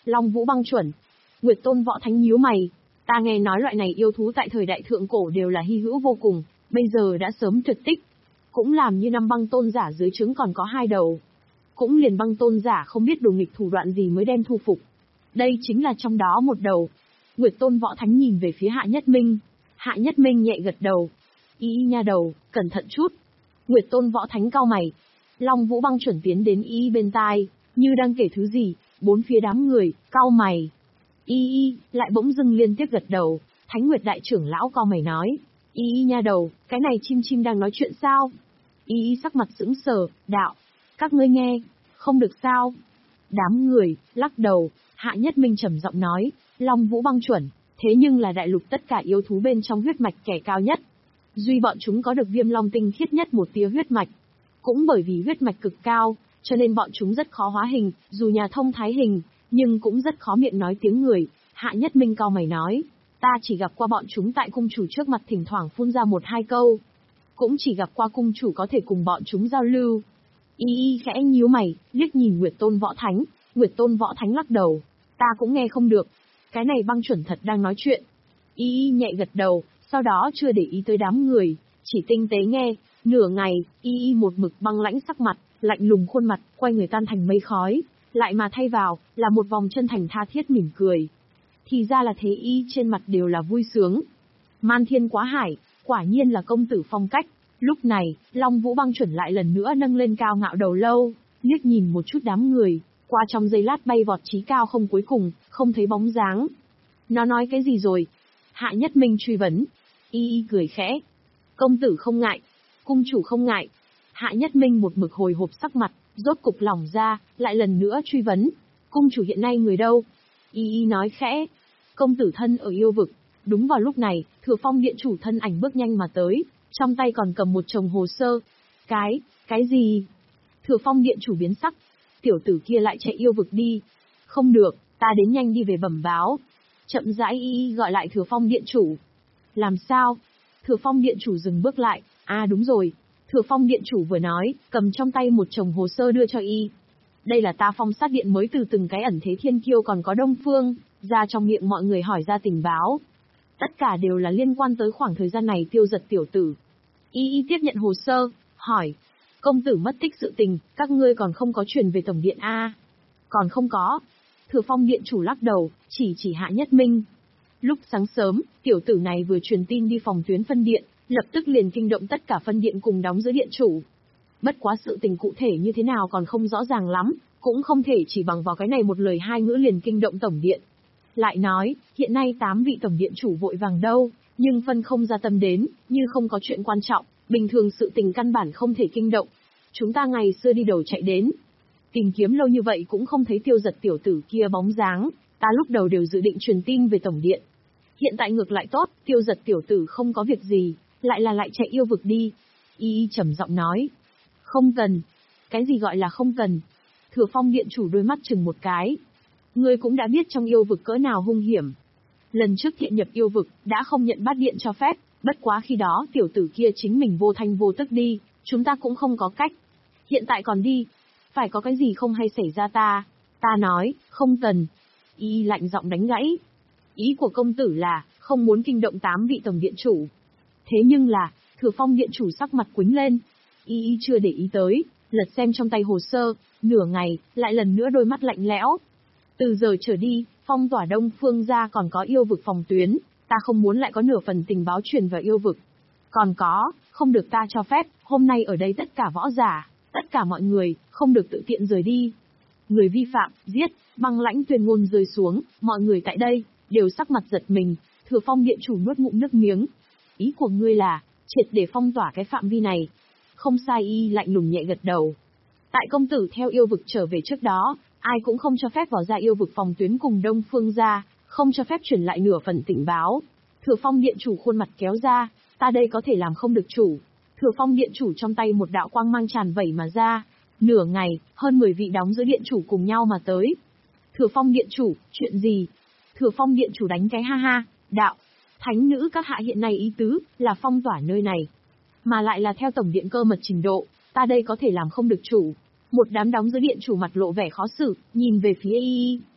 Long Vũ Băng Chuẩn. Nguyệt Tôn Võ Thánh nhíu mày. Ta nghe nói loại này yêu thú tại thời đại thượng cổ đều là hy hữu vô cùng, bây giờ đã sớm tuyệt tích. Cũng làm như năm băng tôn giả dưới trướng còn có hai đầu. Cũng liền băng tôn giả không biết đồ nghịch thủ đoạn gì mới đem thu phục. Đây chính là trong đó một đầu. Nguyệt Tôn Võ Thánh nhìn về phía Hạ Nhất Minh. Hạ Nhất Minh nhẹ gật đầu. Y y nha đầu, cẩn thận chút. Nguyệt Tôn Võ Thánh cau mày. Long Vũ Băng Chuẩn tiến đến y y bên tai, như đang kể thứ gì, bốn phía đám người, cau mày. Y y, lại bỗng dưng liên tiếp gật đầu. Thánh Nguyệt Đại trưởng lão cau mày nói. Y y nha đầu, cái này chim chim đang nói chuyện sao? Y y sắc mặt sững sờ, đạo. Các ngươi nghe, không được sao? Đám người, lắc đầu. Hạ Nhất Minh trầm giọng nói. Long Vũ Băng Chuẩn, thế nhưng là đại lục tất cả yêu thú bên trong huyết mạch kẻ cao nhất. Duy bọn chúng có được Viêm Long tinh khiết nhất một tia huyết mạch. Cũng bởi vì huyết mạch cực cao, cho nên bọn chúng rất khó hóa hình, dù nhà thông thái hình, nhưng cũng rất khó miệng nói tiếng người. Hạ Nhất Minh cau mày nói, ta chỉ gặp qua bọn chúng tại cung chủ trước mặt thỉnh thoảng phun ra một hai câu. Cũng chỉ gặp qua cung chủ có thể cùng bọn chúng giao lưu. Y y khẽ nhíu mày, liếc nhìn Nguyệt Tôn Võ Thánh. Nguyệt Tôn Võ Thánh lắc đầu, ta cũng nghe không được. Cái này Băng Chuẩn thật đang nói chuyện. Y y nhẹ gật đầu, sau đó chưa để ý tới đám người, chỉ tinh tế nghe. Nửa ngày, Y y một mực băng lãnh sắc mặt, lạnh lùng khuôn mặt, quay người tan thành mây khói, lại mà thay vào, là một vòng chân thành tha thiết mỉm cười. Thì ra là thế, Y trên mặt đều là vui sướng. Man thiên quá hải, quả nhiên là công tử phong cách. Lúc này, Long Vũ Băng Chuẩn lại lần nữa nâng lên cao ngạo đầu lâu, liếc nhìn một chút đám người, qua trong giây lát bay vọt chí cao không cuối cùng, không thấy bóng dáng. Nó nói cái gì rồi? Hạ Nhất Minh truy vấn. Y y cười khẽ. Công tử không ngại, cung chủ không ngại. Hạ Nhất Minh một mực hồi hộp sắc mặt, rốt cục lỏng ra, lại lần nữa truy vấn. Cung chủ hiện nay người đâu? Y y nói khẽ. Công tử thân ở yêu vực. Đúng vào lúc này, Thừa Phong điện chủ thân ảnh bước nhanh mà tới, trong tay còn cầm một chồng hồ sơ. Cái, cái gì? Thừa Phong điện chủ biến sắc. Tiểu tử kia lại chạy yêu vực đi. Không được, ta đến nhanh đi về bẩm báo. Chậm rãi Y y gọi lại Thừa Phong điện chủ. Làm sao? Thừa Phong điện chủ dừng bước lại. À đúng rồi. Thừa Phong điện chủ vừa nói, cầm trong tay một chồng hồ sơ đưa cho y. Đây là ta Phong sát điện mới từ từng cái ẩn thế thiên kiêu còn có Đông Phương, ra trong miệng mọi người hỏi ra tình báo. Tất cả đều là liên quan tới khoảng thời gian này tiêu giật tiểu tử. Y y tiếp nhận hồ sơ, hỏi. Công tử mất tích sự tình, các ngươi còn không có truyền về tổng điện A. Còn không có. Thừa Phong điện chủ lắc đầu, chỉ chỉ Hạ Nhất Minh. Lúc sáng sớm, tiểu tử này vừa truyền tin đi phòng tuyến phân điện, lập tức liền kinh động tất cả phân điện cùng đóng giữ điện chủ. Bất quá sự tình cụ thể như thế nào còn không rõ ràng lắm, cũng không thể chỉ bằng vào cái này một lời hai ngữ liền kinh động tổng điện. Lại nói, hiện nay tám vị tổng điện chủ vội vàng đâu, nhưng phân không ra tâm đến, như không có chuyện quan trọng, bình thường sự tình căn bản không thể kinh động. Chúng ta ngày xưa đi đầu chạy đến, tìm kiếm lâu như vậy cũng không thấy tiêu giật tiểu tử kia bóng dáng, ta lúc đầu đều dự định truyền tin về tổng điện. Hiện tại ngược lại tốt, tiêu giật tiểu tử không có việc gì, lại là lại chạy yêu vực đi. Y y trầm giọng nói. Không cần. Cái gì gọi là không cần? Thừa Phong điện chủ đôi mắt chừng một cái. Ngươi cũng đã biết trong yêu vực cỡ nào hung hiểm. Lần trước thiện nhập yêu vực, đã không nhận bát điện cho phép, bất quá khi đó tiểu tử kia chính mình vô thanh vô tức đi, chúng ta cũng không có cách. Hiện tại còn đi, phải có cái gì không hay xảy ra ta. Ta nói, không cần. Y lạnh giọng đánh gãy. Ý của công tử là, không muốn kinh động tám vị tổng điện chủ. Thế nhưng là, Thừa Phong điện chủ sắc mặt quĩnh lên. Y y chưa để ý tới, lật xem trong tay hồ sơ, nửa ngày, lại lần nữa đôi mắt lạnh lẽo. Từ giờ trở đi, phong tỏa Đông Phương ra còn có yêu vực phòng tuyến, ta không muốn lại có nửa phần tình báo truyền vào yêu vực. Còn có, không được ta cho phép, hôm nay ở đây tất cả võ giả, tất cả mọi người, không được tự tiện rời đi. Người vi phạm, giết, băng lãnh tuyên ngôn rơi xuống, mọi người tại đây, đều sắc mặt giật mình. Thừa Phong điện chủ nuốt ngụm nước miếng. Ý của ngươi là, triệt để phong tỏa cái phạm vi này. Không sai, y lạnh lùng nhẹ gật đầu. Tại công tử theo yêu vực trở về trước đó, ai cũng không cho phép vào ra yêu vực phòng tuyến cùng Đông Phương ra, không cho phép truyền lại nửa phần tình báo. Thừa Phong điện chủ khuôn mặt kéo ra, ta đây có thể làm không được chủ. Thừa Phong điện chủ trong tay một đạo quang mang tràn vẩy mà ra. Nửa ngày, hơn mười vị đóng giữ điện chủ cùng nhau mà tới. Thừa Phong điện chủ, chuyện gì? Thừa Phong điện chủ đánh cái ha ha, đạo. Thánh nữ các hạ hiện nay ý tứ, là phong tỏa nơi này. Mà lại là theo tổng điện cơ mật trình độ, ta đây có thể làm không được chủ. Một đám đóng giữ điện chủ mặt lộ vẻ khó xử, nhìn về phía y y.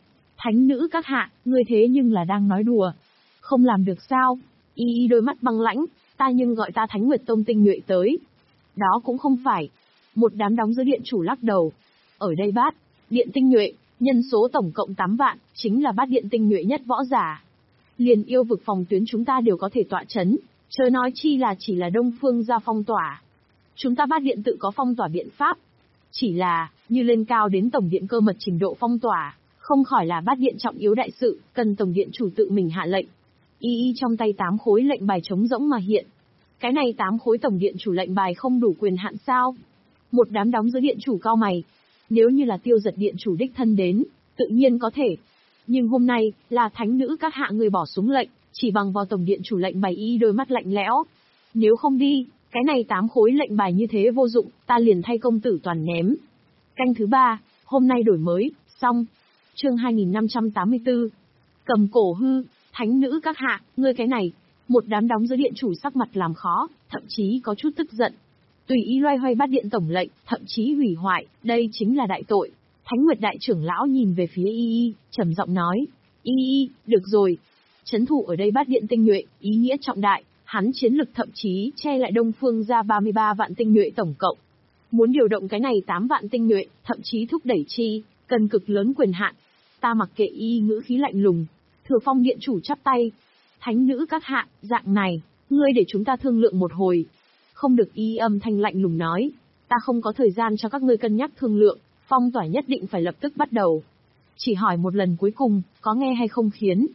Thánh nữ các hạ, ngươi thế nhưng là đang nói đùa. Không làm được sao? Y y đôi mắt băng lãnh, ta nhưng gọi ta Thánh Nguyệt Tông tinh nhuệ tới. Đó cũng không phải. Một đám đóng giữ điện chủ lắc đầu. Ở đây bát, điện tinh nhuệ, nhân số tổng cộng tám vạn, chính là bát điện tinh nhuệ nhất võ giả. Liền yêu vực phòng tuyến chúng ta đều có thể tọa chấn, chớ nói chi là chỉ là Đông Phương ra phong tỏa. Chúng ta bát điện tự có phong tỏa biện pháp. Chỉ là, như lên cao đến tổng điện cơ mật trình độ phong tỏa, không khỏi là bát điện trọng yếu đại sự, cần tổng điện chủ tự mình hạ lệnh. Y y trong tay tám khối lệnh bài trống rỗng mà hiện. Cái này tám khối tổng điện chủ lệnh bài không đủ quyền hạn sao? Một đám đóng giữ điện chủ cao mày. Nếu như là Tiêu Giật điện chủ đích thân đến, tự nhiên có thể. Nhưng hôm nay, là thánh nữ các hạ người bỏ xuống lệnh, chỉ bằng vào tổng điện chủ lệnh bài. Y đôi mắt lạnh lẽo. Nếu không đi, cái này tám khối lệnh bài như thế vô dụng, ta liền thay công tử toàn ném. Canh thứ ba, hôm nay đổi mới, xong. Chương hai nghìn năm trăm tám mươi tư. Cầm cổ hư, thánh nữ các hạ, ngươi cái này. Một đám đóng giữ điện chủ sắc mặt làm khó, thậm chí có chút tức giận. Tùy ý loay hoay bắt điện tổng lệnh, thậm chí hủy hoại, đây chính là đại tội. Thánh Nguyệt đại trưởng lão nhìn về phía Y Y, trầm giọng nói, Y Y, được rồi. Trấn thủ ở đây bắt điện tinh nhuệ, ý nghĩa trọng đại, hắn chiến lực thậm chí che lại Đông Phương ra ba mươi ba vạn tinh nhuệ tổng cộng. Muốn điều động cái này tám vạn tinh nhuệ, thậm chí thúc đẩy chi, cần cực lớn quyền hạn. Ta mặc kệ. Y ngữ khí lạnh lùng. Thừa Phong điện chủ chắp tay. Thánh nữ các hạ, dạng này, ngươi để chúng ta thương lượng một hồi. Không được. Y âm thanh lạnh lùng nói. Ta không có thời gian cho các ngươi cân nhắc thương lượng, phong tỏa nhất định phải lập tức bắt đầu. Chỉ hỏi một lần cuối cùng, có nghe hay không khiến.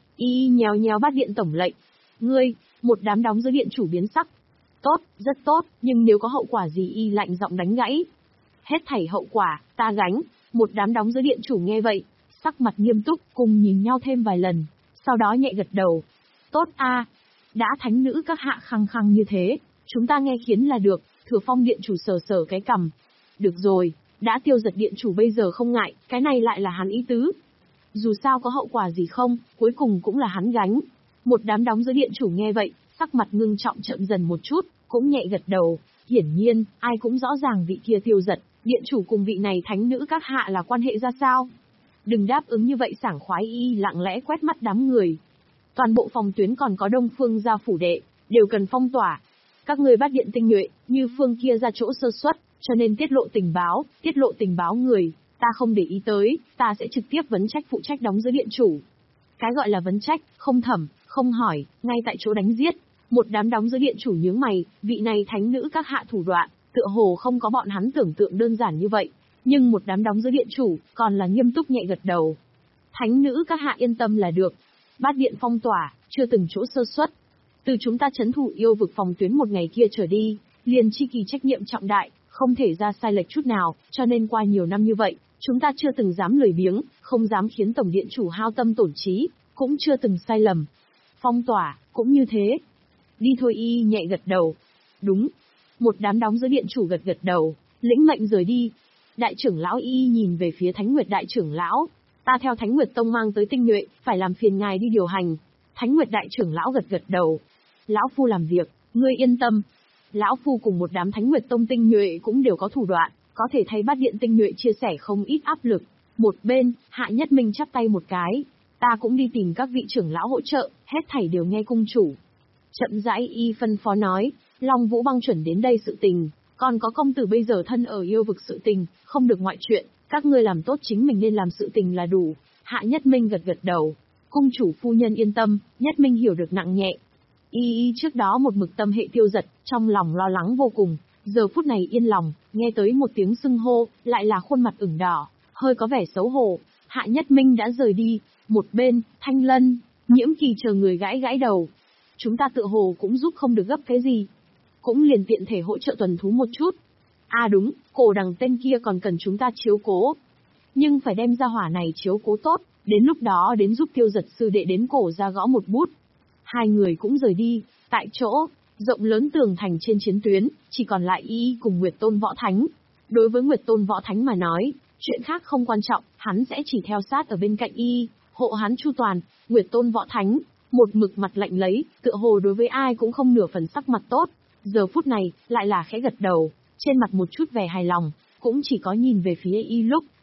Y nhéo nhéo bát điện tổng lệnh. Ngươi, một đám đóng giữ điện chủ biến sắc. Tốt, rất tốt, nhưng nếu có hậu quả gì? Y lạnh giọng đánh gãy. Hết thảy hậu quả, ta gánh. Một đám đóng giữ điện chủ nghe vậy, sắc mặt nghiêm túc, cùng nhìn nhau thêm vài lần, sau đó nhẹ gật đầu. Tốt a, đã thánh nữ các hạ khăng khăng như thế, chúng ta nghe khiến là được. Thừa Phong điện chủ sờ sờ cái cằm. Được rồi, đã Tiêu Giật điện chủ bây giờ không ngại, cái này lại là hắn ý tứ. Dù sao có hậu quả gì không, cuối cùng cũng là hắn gánh. Một đám đóng giữ điện chủ nghe vậy, sắc mặt ngưng trọng chậm dần một chút, cũng nhẹ gật đầu. Hiển nhiên, ai cũng rõ ràng vị kia Tiêu Giật điện chủ cùng vị này thánh nữ các hạ là quan hệ ra sao. Đừng đáp ứng như vậy sảng khoái. Y lặng lẽ quét mắt đám người. Toàn bộ phòng tuyến còn có Đông Phương gia phủ đệ, đều cần phong tỏa. Các người bắt điện tinh nhuệ, như phương kia ra chỗ sơ suất, cho nên tiết lộ tình báo, tiết lộ tình báo người, ta không để ý tới, ta sẽ trực tiếp vấn trách phụ trách đóng giữ điện chủ. Cái gọi là vấn trách, không thẩm, không hỏi, ngay tại chỗ đánh giết. Một đám đóng giữ điện chủ nhướng mày, vị này thánh nữ các hạ thủ đoạn, tựa hồ không có bọn hắn tưởng tượng đơn giản như vậy. Nhưng một đám đóng giữ điện chủ, còn là nghiêm túc nhẹ gật đầu. Thánh nữ các hạ yên tâm là được. Bát điện phong tỏa, chưa từng chỗ sơ suất. Từ chúng ta trấn thủ yêu vực phòng tuyến một ngày kia trở đi, liền chi kỳ trách nhiệm trọng đại, không thể ra sai lệch chút nào, cho nên qua nhiều năm như vậy, chúng ta chưa từng dám lười biếng, không dám khiến tổng điện chủ hao tâm tổn trí, cũng chưa từng sai lầm. Phong tỏa, cũng như thế. Đi thôi. Y nhẹ gật đầu. Đúng. Một đám đóng giữ điện chủ gật gật đầu, lĩnh mệnh rời đi. Đại trưởng lão Y nhìn về phía Thánh Nguyệt đại trưởng lão. Ta theo Thánh Nguyệt Tông mang tới tinh nhuệ, phải làm phiền ngài đi điều hành. Thánh Nguyệt đại trưởng lão gật gật đầu. Lão phu làm việc, ngươi yên tâm. Lão phu cùng một đám Thánh Nguyệt Tông tinh nhuệ cũng đều có thủ đoạn, có thể thay bát điện tinh nhuệ chia sẻ không ít áp lực. Một bên, Hạ Nhất Minh chắp tay một cái. Ta cũng đi tìm các vị trưởng lão hỗ trợ, hết thảy đều nghe cung chủ. Chậm rãi. Y phân phó nói, Long Vũ băng chuẩn đến đây sự tình, còn có công tử bây giờ thân ở yêu vực sự tình, không được ngoại chuyện, các ngươi làm tốt chính mình nên làm sự tình là đủ. Hạ Nhất Minh gật gật đầu. Cung chủ phu nhân yên tâm. Nhất Minh hiểu được nặng nhẹ. Y Y trước đó một mực tâm hệ Tiêu Giật, trong lòng lo lắng vô cùng, giờ phút này yên lòng, nghe tới một tiếng xưng hô, lại là khuôn mặt ửng đỏ, hơi có vẻ xấu hổ. Hạ Nhất Minh đã rời đi. Một bên, Thanh Lân, Nhiễm Kỳ chờ người gãi gãi đầu. Chúng ta tựa hồ cũng giúp không được gấp cái gì, cũng liền tiện thể hỗ trợ tuần thú một chút. À đúng, cổ đằng tên kia còn cần chúng ta chiếu cố. Nhưng phải đem ra hỏa này chiếu cố tốt, đến lúc đó đến giúp Tiêu Giật sư đệ đến cổ ra gõ một bút. Hai người cũng rời đi. Tại chỗ, rộng lớn tường thành trên chiến tuyến, chỉ còn lại Y cùng Nguyệt Tôn Võ Thánh. Đối với Nguyệt Tôn Võ Thánh mà nói, chuyện khác không quan trọng, hắn sẽ chỉ theo sát ở bên cạnh Y, hộ hắn chu toàn. Nguyệt Tôn Võ Thánh, một mực mặt lạnh lấy, tựa hồ đối với ai cũng không nửa phần sắc mặt tốt. Giờ phút này, lại là khẽ gật đầu, trên mặt một chút vẻ hài lòng, cũng chỉ có nhìn về phía Y lúc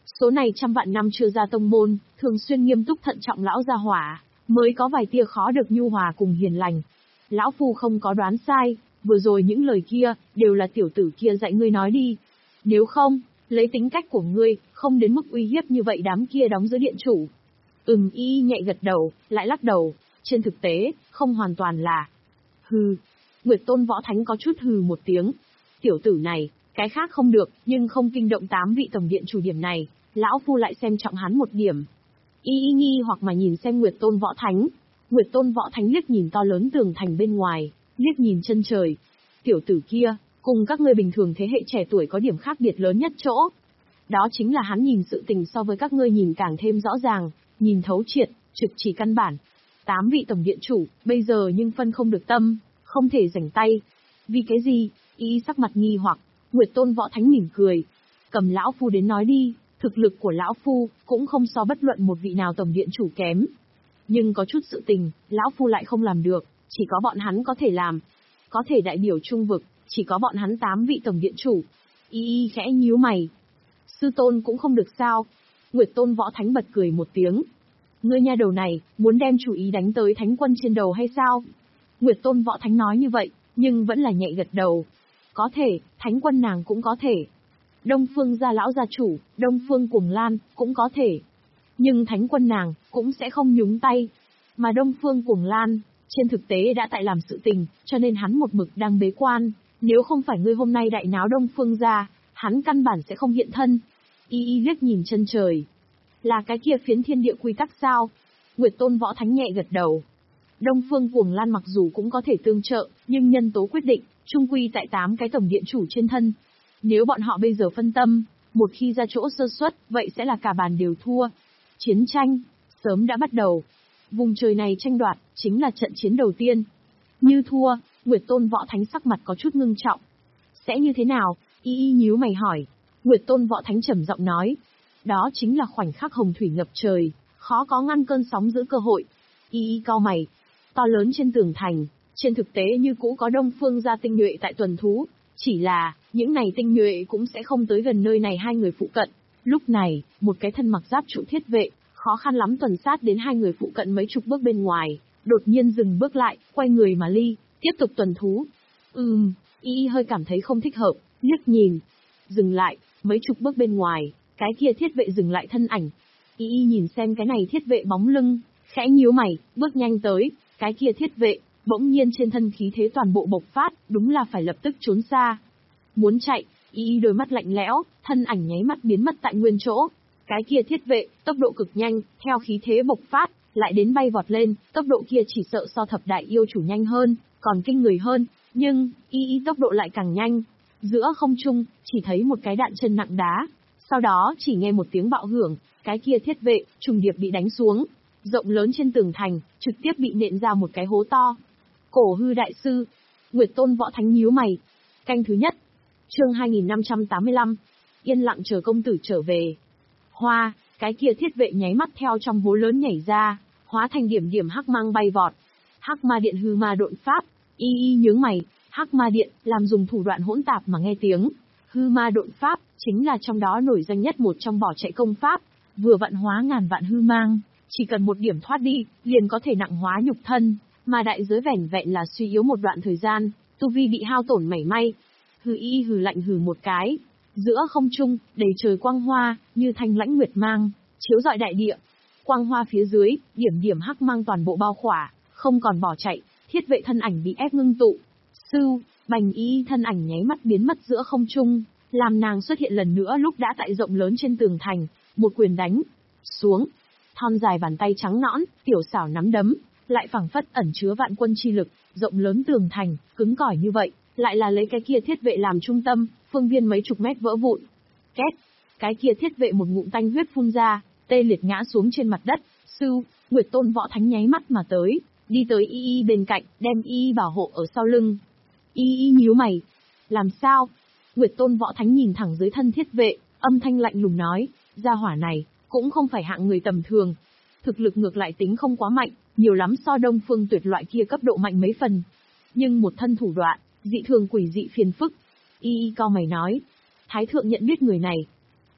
Số này trăm vạn năm chưa ra tông môn, thường xuyên nghiêm túc thận trọng lão gia hỏa, mới có vài tia khó được nhu hòa cùng hiền lành. Lão phu không có đoán sai, vừa rồi những lời kia, đều là tiểu tử kia dạy ngươi nói đi. Nếu không, lấy tính cách của ngươi, không đến mức uy hiếp như vậy đám kia đóng giữ điện chủ. Ừm y nhẹ gật đầu, lại lắc đầu, trên thực tế, không hoàn toàn là. Hừ, Nguyệt Tôn Võ Thánh có chút hừ một tiếng. Tiểu tử này, cái khác không được, nhưng không kinh động tám vị tổng điện chủ điểm này, lão phu lại xem trọng hắn một điểm. Y y nghi hoặc mà nhìn xem Nguyệt Tôn Võ Thánh. Nguyệt Tôn Võ Thánh liếc nhìn to lớn tường thành bên ngoài, liếc nhìn chân trời. Tiểu tử kia, cùng các ngươi bình thường thế hệ trẻ tuổi có điểm khác biệt lớn nhất chỗ. Đó chính là hắn nhìn sự tình so với các ngươi nhìn càng thêm rõ ràng, nhìn thấu triệt, trực chỉ căn bản. Tám vị tổng điện chủ, bây giờ nhưng phân không được tâm, không thể rảnh tay. Vì cái gì? Y sắc mặt nghi hoặc, Nguyệt Tôn Võ Thánh mỉm cười. Cầm lão phu đến nói đi, thực lực của lão phu cũng không so bất luận một vị nào tổng điện chủ kém. Nhưng có chút sự tình, lão phu lại không làm được, chỉ có bọn hắn có thể làm. Có thể đại biểu trung vực, chỉ có bọn hắn tám vị tổng điện chủ. Y y khẽ nhíu mày. Sư tôn cũng không được sao? Nguyệt Tôn Võ Thánh bật cười một tiếng. Ngươi nha đầu này, muốn đem chủ ý đánh tới thánh quân trên đầu hay sao? Nguyệt Tôn Võ Thánh nói như vậy, nhưng vẫn là nhẹ gật đầu. Có thể, thánh quân nàng cũng có thể. Đông Phương gia lão gia chủ, Đông Phương Cuồng Lan, cũng có thể. Nhưng thánh quân nàng, cũng sẽ không nhúng tay. Mà Đông Phương Cuồng Lan, trên thực tế đã tại làm sự tình, cho nên hắn một mực đang bế quan. Nếu không phải ngươi hôm nay đại náo Đông Phương gia, hắn căn bản sẽ không hiện thân. Y y liếc nhìn chân trời. Là cái kia phiến thiên địa quy tắc sao? Nguyệt Tôn Võ Thánh nhẹ gật đầu. Đông Phương Cuồng Lan mặc dù cũng có thể tương trợ, nhưng nhân tố quyết định, chung quy tại tám cái tổng điện chủ trên thân. Nếu bọn họ bây giờ phân tâm, một khi ra chỗ sơ suất, vậy sẽ là cả bàn đều thua. Chiến tranh, sớm đã bắt đầu. Vùng trời này tranh đoạt, chính là trận chiến đầu tiên. Như thua, Nguyệt Tôn Võ Thánh sắc mặt có chút ngưng trọng. Sẽ như thế nào? Y y nhíu mày hỏi. Nguyệt Tôn Võ Thánh trầm giọng nói. Đó chính là khoảnh khắc hồng thủy ngập trời, khó có ngăn cơn sóng giữ cơ hội. Y y cau mày. To lớn trên tường thành, trên thực tế như cũ có Đông Phương gia tinh nhuệ tại tuần thú. Chỉ là, những này tinh nhuệ cũng sẽ không tới gần nơi này hai người phụ cận. Lúc này, một cái thân mặc giáp trụ thiết vệ, khó khăn lắm tuần sát đến hai người phụ cận mấy chục bước bên ngoài, đột nhiên dừng bước lại, quay người mà ly, tiếp tục tuần thú. Ừm, y y hơi cảm thấy không thích hợp, liếc nhìn. Dừng lại, mấy chục bước bên ngoài, cái kia thiết vệ dừng lại thân ảnh. Y y nhìn xem cái này thiết vệ bóng lưng, khẽ nhíu mày, bước nhanh tới, cái kia thiết vệ, bỗng nhiên trên thân khí thế toàn bộ bộc phát, đúng là phải lập tức trốn xa. Muốn chạy, y y đôi mắt lạnh lẽo, thân ảnh nháy mắt biến mất tại nguyên chỗ. Cái kia thiết vệ, tốc độ cực nhanh, theo khí thế bộc phát, lại đến bay vọt lên, tốc độ kia chỉ sợ so thập đại yêu chủ nhanh hơn, còn kinh người hơn, nhưng, y y tốc độ lại càng nhanh. Giữa không trung, chỉ thấy một cái đạn chân nặng đá, sau đó chỉ nghe một tiếng bạo hưởng, cái kia thiết vệ, trùng điệp bị đánh xuống, rộng lớn trên tường thành, trực tiếp bị nện ra một cái hố to. Cổ hư đại sư, Nguyệt Tôn Võ Thánh nhíu mày. Canh thứ nhất, chương hai nghìn năm trăm tám mươi lăm, yên lặng chờ công tử trở về. Hoa, cái kia thiết vệ nháy mắt theo trong hố lớn nhảy ra, hóa thành điểm điểm hắc mang bay vọt. Hắc ma điện hư ma độn pháp, y y nhướng mày, hắc ma điện, làm dùng thủ đoạn hỗn tạp mà nghe tiếng. Hư ma độn pháp, chính là trong đó nổi danh nhất một trong bỏ chạy công pháp, vừa vạn hóa ngàn vạn hư mang, chỉ cần một điểm thoát đi, liền có thể nặng hóa nhục thân, mà đại giới vẻn vẹn là suy yếu một đoạn thời gian, tu vi bị hao tổn mảy may. Hư y hừ lạnh hừ một cái, giữa không trung, đầy trời quang hoa, như thanh lãnh nguyệt mang, chiếu rọi đại địa. Quang hoa phía dưới, điểm điểm hắc mang toàn bộ bao khỏa, không còn bỏ chạy, thiết vệ thân ảnh bị ép ngưng tụ. Sưu, bành y thân ảnh nháy mắt biến mất giữa không trung, làm nàng xuất hiện lần nữa lúc đã tại rộng lớn trên tường thành, một quyền đánh xuống. Thon dài bàn tay trắng nõn, tiểu xảo nắm đấm, lại phảng phất ẩn chứa vạn quân chi lực, rộng lớn tường thành, cứng cỏi như vậy, lại là lấy cái kia thiết vệ làm trung tâm, phương viên mấy chục mét vỡ vụn. Két, cái kia thiết vệ một ngụm tanh huyết phun ra, tê liệt ngã xuống trên mặt đất. Sưu, Nguyệt Tôn Võ Thánh nháy mắt mà tới, đi tới y y bên cạnh, đem y y bảo hộ ở sau lưng. Y y nhíu mày, làm sao? Nguyệt Tôn Võ Thánh nhìn thẳng dưới thân thiết vệ, âm thanh lạnh lùng nói, gia hỏa này cũng không phải hạng người tầm thường, thực lực ngược lại tính không quá mạnh, nhiều lắm so Đông Phương Tuyệt loại kia cấp độ mạnh mấy phần, nhưng một thân thủ đoạn dị thường quỷ dị phiền phức. Y y cau mày nói, Thái thượng nhận biết người này.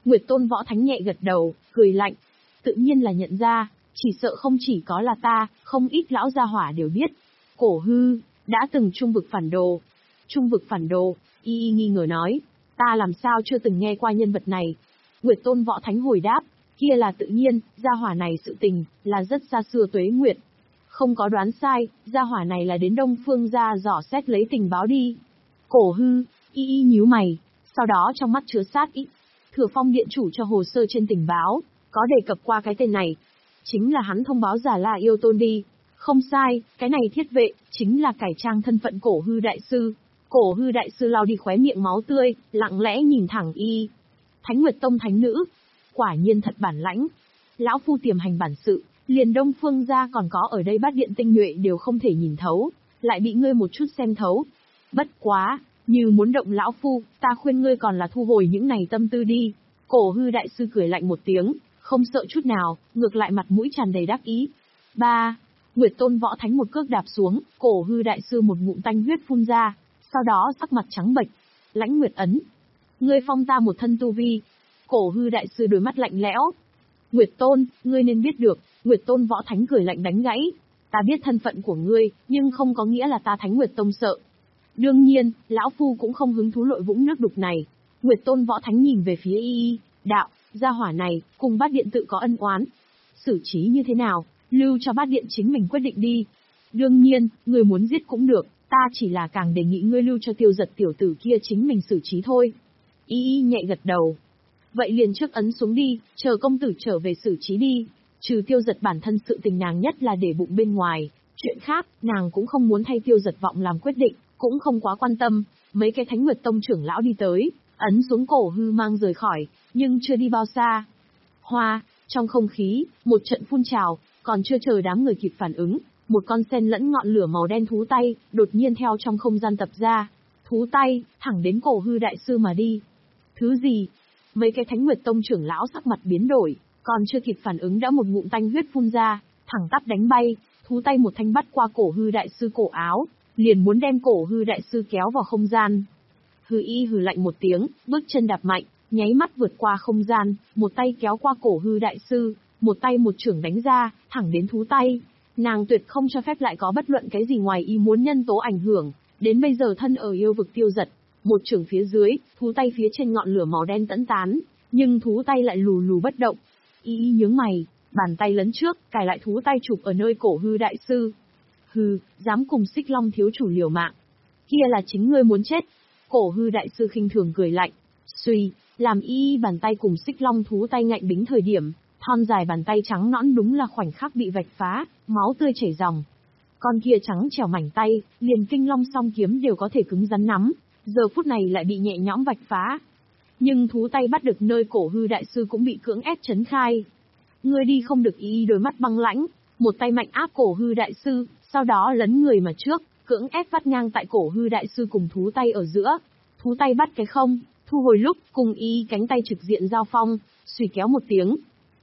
Nguyệt Tôn Võ Thánh nhẹ gật đầu, cười lạnh. Tự nhiên là nhận ra, chỉ sợ không chỉ có là ta, không ít lão gia hỏa đều biết. Cổ hư, đã từng trung vực phản đồ. Trung vực phản đồ, y y nghi ngờ nói. Ta làm sao chưa từng nghe qua nhân vật này. Nguyệt Tôn Võ Thánh hồi đáp, kia là tự nhiên, gia hỏa này sự tình, là rất xa xưa tuế nguyệt. Không có đoán sai, gia hỏa này là đến Đông Phương gia dò xét lấy tình báo đi. Cổ hư, y y nhíu mày, sau đó trong mắt chứa sát ý. Thừa Phong điện chủ cho hồ sơ trên tình báo, có đề cập qua cái tên này. Chính là hắn thông báo giả La Yêu Tôn đi. Không sai, cái này thiết vệ, chính là cải trang thân phận cổ hư đại sư. Cổ hư đại sư lau đi khóe miệng máu tươi, lặng lẽ nhìn thẳng y. Thánh Nguyệt Tông thánh nữ. Quả nhiên thật bản lãnh. Lão phu tiềm hành bản sự, liền Đông Phương gia còn có ở đây bát điện tinh nhuệ đều không thể nhìn thấu, lại bị ngươi một chút xem thấu. Bất quá, như muốn động lão phu, ta khuyên ngươi còn là thu hồi những này tâm tư đi. Cổ hư đại sư cười lạnh một tiếng, không sợ chút nào, ngược lại mặt mũi tràn đầy đắc ý. Ba, Nguyệt Tôn Võ Thánh một cước đạp xuống, cổ hư đại sư một ngụm tanh huyết phun ra, sau đó sắc mặt trắng bệch. Lãnh Nguyệt ấn, ngươi phong ta một thân tu vi. Cổ hư đại sư đôi mắt lạnh lẽo. Nguyệt Tôn, ngươi nên biết được. Nguyệt Tôn Võ Thánh cười lạnh đánh gãy. Ta biết thân phận của ngươi, nhưng không có nghĩa là ta Thánh Nguyệt Tông sợ. Đương nhiên, lão phu cũng không hứng thú lội vũng nước đục này. Nguyệt Tôn Võ Thánh nhìn về phía y y, đạo, gia hỏa này, cùng bát điện tự có ân oán. Xử trí như thế nào, lưu cho bát điện chính mình quyết định đi. Đương nhiên, ngươi muốn giết cũng được, ta chỉ là càng đề nghị ngươi lưu cho Tiêu Giật tiểu tử kia chính mình xử trí thôi. Y y nhẹ gật đầu. Vậy liền trước ấn xuống đi, chờ công tử trở về xử trí đi. Trừ Tiêu Giật bản thân sự tình nàng nhất là để bụng bên ngoài, chuyện khác, nàng cũng không muốn thay Tiêu Giật vọng làm quyết định, cũng không quá quan tâm. Mấy cái Thánh Nguyệt Tông trưởng lão đi tới, ấn xuống cổ hư mang rời khỏi, nhưng chưa đi bao xa. Hoa, trong không khí, một trận phun trào, còn chưa chờ đám người kịp phản ứng, một con sen lẫn ngọn lửa màu đen thú tay, đột nhiên theo trong không gian tập ra. Thú tay, thẳng đến cổ hư đại sư mà đi. Thứ gì? Mấy cái Thánh Nguyệt Tông trưởng lão sắc mặt biến đổi, còn chưa kịp phản ứng đã một ngụm tanh huyết phun ra, thẳng tắp đánh bay, thú tay một thanh bắt qua cổ hư đại sư cổ áo, liền muốn đem cổ hư đại sư kéo vào không gian. Hư y hừ lạnh một tiếng, bước chân đạp mạnh, nháy mắt vượt qua không gian, một tay kéo qua cổ hư đại sư, một tay một chưởng đánh ra, thẳng đến thú tay. Nàng tuyệt không cho phép lại có bất luận cái gì ngoài ý muốn nhân tố ảnh hưởng, đến bây giờ thân ở yêu vực Tiêu Giật. Một chưởng phía dưới, thú tay phía trên ngọn lửa màu đen tẫn tán, nhưng thú tay lại lù lù bất động. Y y nhướng mày, bàn tay lấn trước, cài lại thú tay chụp ở nơi cổ hư đại sư. Hừ, dám cùng Xích Long thiếu chủ liều mạng. Kia là chính ngươi muốn chết. Cổ hư đại sư khinh thường cười lạnh. Suy, làm y y bàn tay cùng Xích Long thú tay ngạnh bính thời điểm, thon dài bàn tay trắng nõn đúng là khoảnh khắc bị vạch phá, máu tươi chảy ròng. Con kia trắng trẻo mảnh tay, liền kinh long song kiếm đều có thể cứng rắn nắm, giờ phút này lại bị nhẹ nhõm vạch phá. Nhưng thú tay bắt được nơi cổ hư đại sư cũng bị cưỡng ép chấn khai. Ngươi đi không được, y đôi mắt băng lãnh, một tay mạnh áp cổ hư đại sư, sau đó lấn người mà trước, cưỡng ép vắt ngang tại cổ hư đại sư cùng thú tay ở giữa. Thú tay bắt cái không, thu hồi lúc, cùng y cánh tay trực diện giao phong, suy kéo một tiếng.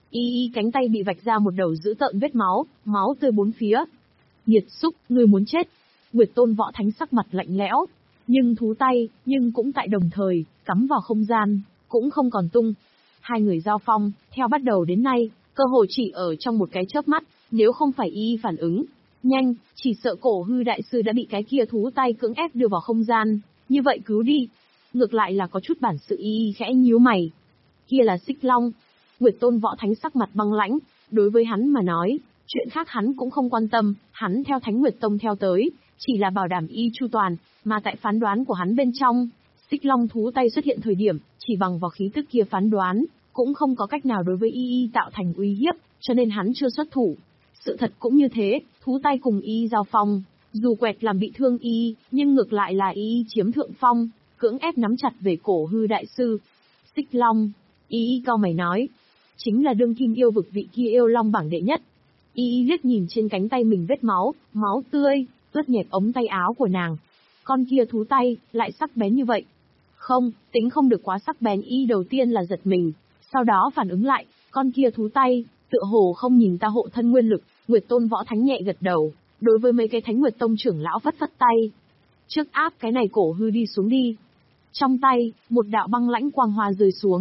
Y cánh tay bị vạch ra một đầu dữ tợn vết máu, máu tươi bốn phía. Nghiệt xúc, ngươi muốn chết. Nguyệt Tôn Võ Thánh sắc mặt lạnh lẽo, nhưng thú tay, nhưng cũng tại đồng thời, cắm vào không gian, cũng không còn tung. Hai người giao phong, theo bắt đầu đến nay, cơ hội chỉ ở trong một cái chớp mắt, nếu không phải y phản ứng nhanh, chỉ sợ cổ hư đại sư đã bị cái kia thú tay cưỡng ép đưa vào không gian, như vậy cứu đi. Ngược lại là có chút bản sự, y khẽ nhíu mày. Kia là Xích Long. Nguyệt Tôn Võ Thánh sắc mặt băng lãnh, đối với hắn mà nói, chuyện khác hắn cũng không quan tâm, hắn theo Thánh Nguyệt Tông theo tới, chỉ là bảo đảm y chu toàn, mà tại phán đoán của hắn bên trong, Xích Long thú tay xuất hiện thời điểm, chỉ bằng vào khí tức kia phán đoán, cũng không có cách nào đối với y y tạo thành uy hiếp, cho nên hắn chưa xuất thủ. Sự thật cũng như thế, thú tay cùng y giao phong, dù quẹt làm bị thương y, nhưng ngược lại là y chiếm thượng phong, cưỡng ép nắm chặt về cổ hư đại sư. Xích Long, y cau mày nói, chính là đương kim yêu vực vị kia yêu long bảng đệ nhất. Y liếc nhìn trên cánh tay mình vết máu, máu tươi, ướt nhẹp ống tay áo của nàng. Con kia thú tay, lại sắc bén như vậy. Không, tính không được quá sắc bén, y đầu tiên là giật mình, sau đó phản ứng lại, con kia thú tay, tựa hồ không nhìn ta hộ thân nguyên lực. Nguyệt Tôn Võ Thánh nhẹ gật đầu, đối với mấy cái Thánh Nguyệt Tông trưởng lão phất phất tay. Trước áp cái này cổ hư đi xuống đi. Trong tay, một đạo băng lãnh quang hoa rơi xuống,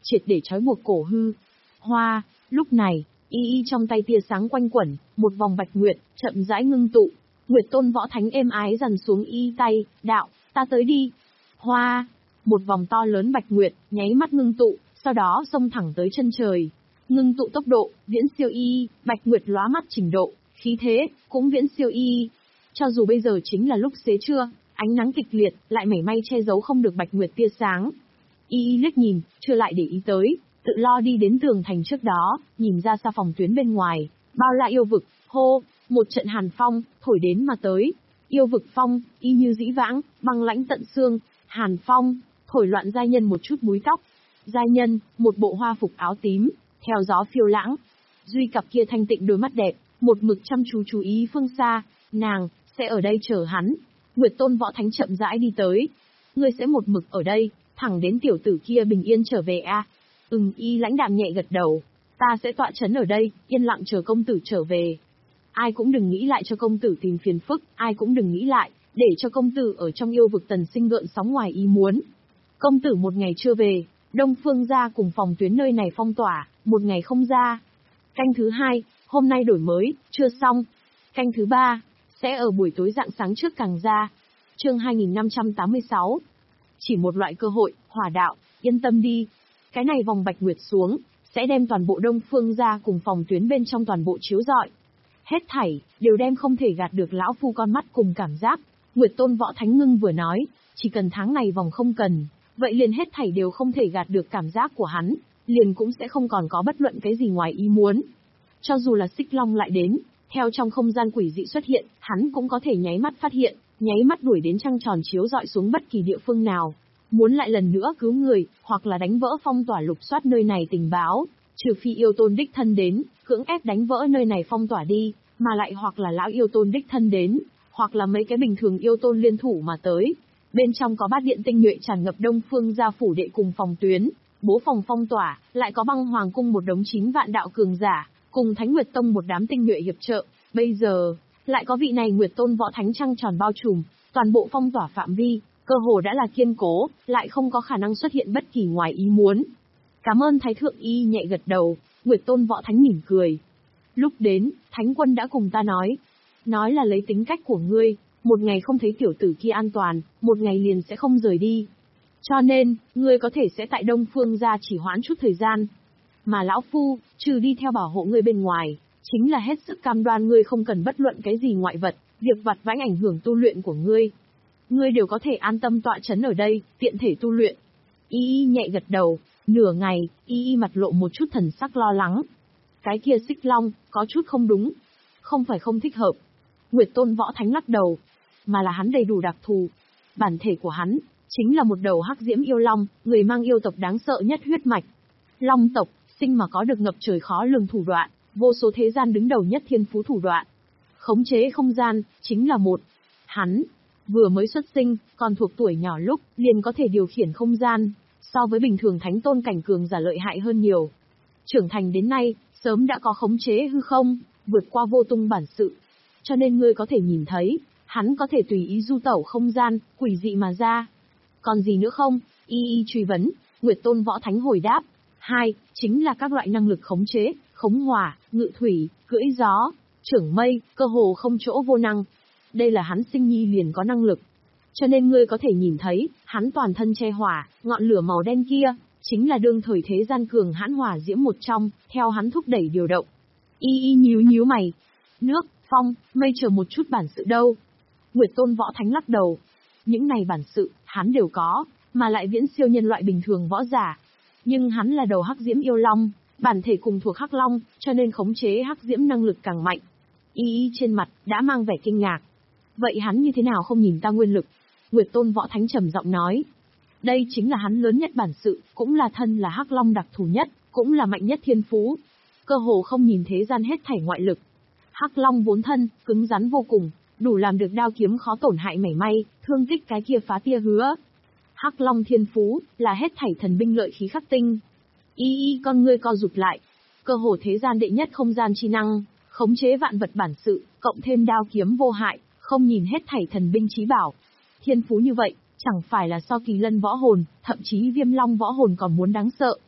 triệt để trói buộc cổ hư. Hoa, lúc này, y y trong tay tia sáng quanh quẩn, một vòng bạch nguyệt, chậm rãi ngưng tụ. Nguyệt Tôn Võ Thánh êm ái dằn xuống y tay, đạo, ta tới đi. Hoa, một vòng to lớn bạch nguyệt, nháy mắt ngưng tụ, sau đó xông thẳng tới chân trời. Ngưng tụ tốc độ, viễn siêu y, bạch nguyệt lóa mắt trình độ, khí thế, cũng viễn siêu y. Cho dù bây giờ chính là lúc xế trưa, ánh nắng kịch liệt, lại mảy may che giấu không được bạch nguyệt tia sáng. Y y liếc nhìn, chưa lại để ý tới, tự lo đi đến tường thành trước đó, nhìn ra xa phòng tuyến bên ngoài, bao la yêu vực, hô, một trận hàn phong, thổi đến mà tới. Yêu vực phong, y như dĩ vãng, băng lãnh tận xương, hàn phong, thổi loạn giai nhân một chút búi tóc. Giai nhân, một bộ hoa phục áo tím, theo gió phiêu lãng. Duy cặp kia thanh tịnh đôi mắt đẹp, một mực chăm chú chú ý phương xa, nàng, sẽ ở đây chờ hắn. Nguyệt Tôn Võ Thánh chậm rãi đi tới. Ngươi sẽ một mực ở đây, thẳng đến tiểu tử kia bình yên trở về a? À? Ừm, y lãnh đạm nhẹ gật đầu. Ta sẽ tọa chấn ở đây, yên lặng chờ công tử trở về. Ai cũng đừng nghĩ lại cho công tử tìm phiền phức, ai cũng đừng nghĩ lại, để cho công tử ở trong yêu vực tần sinh gợn sóng ngoài ý muốn. Công tử một ngày chưa về, Đông Phương gia cùng phòng tuyến nơi này phong tỏa, một ngày không ra. Canh thứ hai, hôm nay đổi mới, chưa xong. Canh thứ ba, sẽ ở buổi tối rạng sáng trước càng ra. Chương hai nghìn năm trăm tám mươi sáu. Chỉ một loại cơ hội, hỏa đạo, yên tâm đi. Cái này vòng bạch nguyệt xuống, sẽ đem toàn bộ Đông Phương gia cùng phòng tuyến bên trong toàn bộ chiếu rọi. Hết thảy, đều đem không thể gạt được lão phu con mắt cùng cảm giác. Nguyệt Tôn Võ Thánh ngưng vừa nói, chỉ cần tháng này vòng không cần, vậy liền hết thảy đều không thể gạt được cảm giác của hắn, liền cũng sẽ không còn có bất luận cái gì ngoài ý muốn. Cho dù là Xích Long lại đến, theo trong không gian quỷ dị xuất hiện, hắn cũng có thể nháy mắt phát hiện, nháy mắt đuổi đến trăng tròn chiếu rọi xuống bất kỳ địa phương nào. Muốn lại lần nữa cứu người, hoặc là đánh vỡ phong tỏa lục soát nơi này tình báo, trừ phi yêu tôn đích thân đến, cưỡng ép đánh vỡ nơi này phong tỏa đi, mà lại hoặc là lão yêu tôn đích thân đến, hoặc là mấy cái bình thường yêu tôn liên thủ mà tới. Bên trong có bát điện tinh nhuệ tràn ngập Đông Phương gia phủ đệ cùng phòng tuyến, bố phòng phong tỏa, lại có băng hoàng cung một đống chín vạn đạo cường giả, cùng Thánh Nguyệt Tông một đám tinh nhuệ hiệp trợ. Bây giờ, lại có vị này Nguyệt Tôn Võ Thánh trăng tròn bao trùm, toàn bộ phong tỏa phạm vi, cơ hồ đã là kiên cố, lại không có khả năng xuất hiện bất kỳ ngoài ý muốn. Cảm ơn Thái Thượng Y nhẹ gật đầu, Nguyệt Tôn Võ Thánh mỉm cười. Lúc đến, Thánh Quân đã cùng ta nói, nói là lấy tính cách của ngươi, một ngày không thấy tiểu tử kia an toàn, một ngày liền sẽ không rời đi. Cho nên, ngươi có thể sẽ tại Đông Phương gia chỉ hoãn chút thời gian. Mà lão phu, trừ đi theo bảo hộ ngươi bên ngoài, chính là hết sức cam đoan ngươi không cần bất luận cái gì ngoại vật, việc vặt vãnh ảnh hưởng tu luyện của ngươi. Ngươi đều có thể an tâm tọa chấn ở đây, tiện thể tu luyện. Y y nhẹ gật đầu, nửa ngày, y y mặt lộ một chút thần sắc lo lắng. Cái kia Xích Long, có chút không đúng. Không phải không thích hợp. Nguyệt Tôn Võ Thánh lắc đầu, mà là hắn đầy đủ đặc thù. Bản thể của hắn, chính là một đầu hắc diễm yêu long, người mang yêu tộc đáng sợ nhất huyết mạch. Long tộc, sinh mà có được ngập trời khó lường thủ đoạn, vô số thế gian đứng đầu nhất thiên phú thủ đoạn. Khống chế không gian, chính là một. Hắn, vừa mới xuất sinh, còn thuộc tuổi nhỏ lúc, liền có thể điều khiển không gian, so với bình thường thánh tôn cảnh cường giả lợi hại hơn nhiều. Trưởng thành đến nay, sớm đã có khống chế hư không, vượt qua vô tung bản sự. Cho nên ngươi có thể nhìn thấy, hắn có thể tùy ý du tẩu không gian, quỷ dị mà ra. Còn gì nữa không? Y y truy vấn, Nguyệt Tôn Võ Thánh hồi đáp. Hai, chính là các loại năng lực khống chế, khống hỏa, ngự thủy, cưỡi gió, trưởng mây, cơ hồ không chỗ vô năng. Đây là hắn sinh nhi liền có năng lực. Cho nên ngươi có thể nhìn thấy, hắn toàn thân che hỏa, ngọn lửa màu đen kia, chính là đương thời thế gian cường hãn hỏa diễm một trong, theo hắn thúc đẩy điều động. Y y nhíu nhíu mày. Nước, phong, mây chờ một chút bản sự đâu. Nguyệt Tôn Võ Thánh lắc đầu. Những này bản sự, hắn đều có, mà lại viễn siêu nhân loại bình thường võ giả. Nhưng hắn là đầu hắc diễm yêu long, bản thể cùng thuộc hắc long, cho nên khống chế hắc diễm năng lực càng mạnh. Y y trên mặt, đã mang vẻ kinh ngạc. Vậy hắn như thế nào không nhìn ta nguyên lực? Nguyệt Tôn Võ Thánh trầm giọng nói. Đây chính là hắn lớn nhất bản sự, cũng là thân là hắc long đặc thù nhất, cũng là mạnh nhất thiên phú. Cơ hồ không nhìn thế gian hết thảy ngoại lực. Hắc long vốn thân, cứng rắn vô cùng, đủ làm được đao kiếm khó tổn hại mảy may, thương tích cái kia phá tia hứa. Hắc long thiên phú, là hết thảy thần binh lợi khí khắc tinh. Y y con ngươi co rụt lại. Cơ hồ thế gian đệ nhất không gian chi năng, khống chế vạn vật bản sự, cộng thêm đao kiếm vô hại, không nhìn hết thảy thần binh chí bảo. Thiên phú như vậy, chẳng phải là so Kỳ Lân võ hồn, thậm chí Viêm Long võ hồn còn muốn đáng sợ.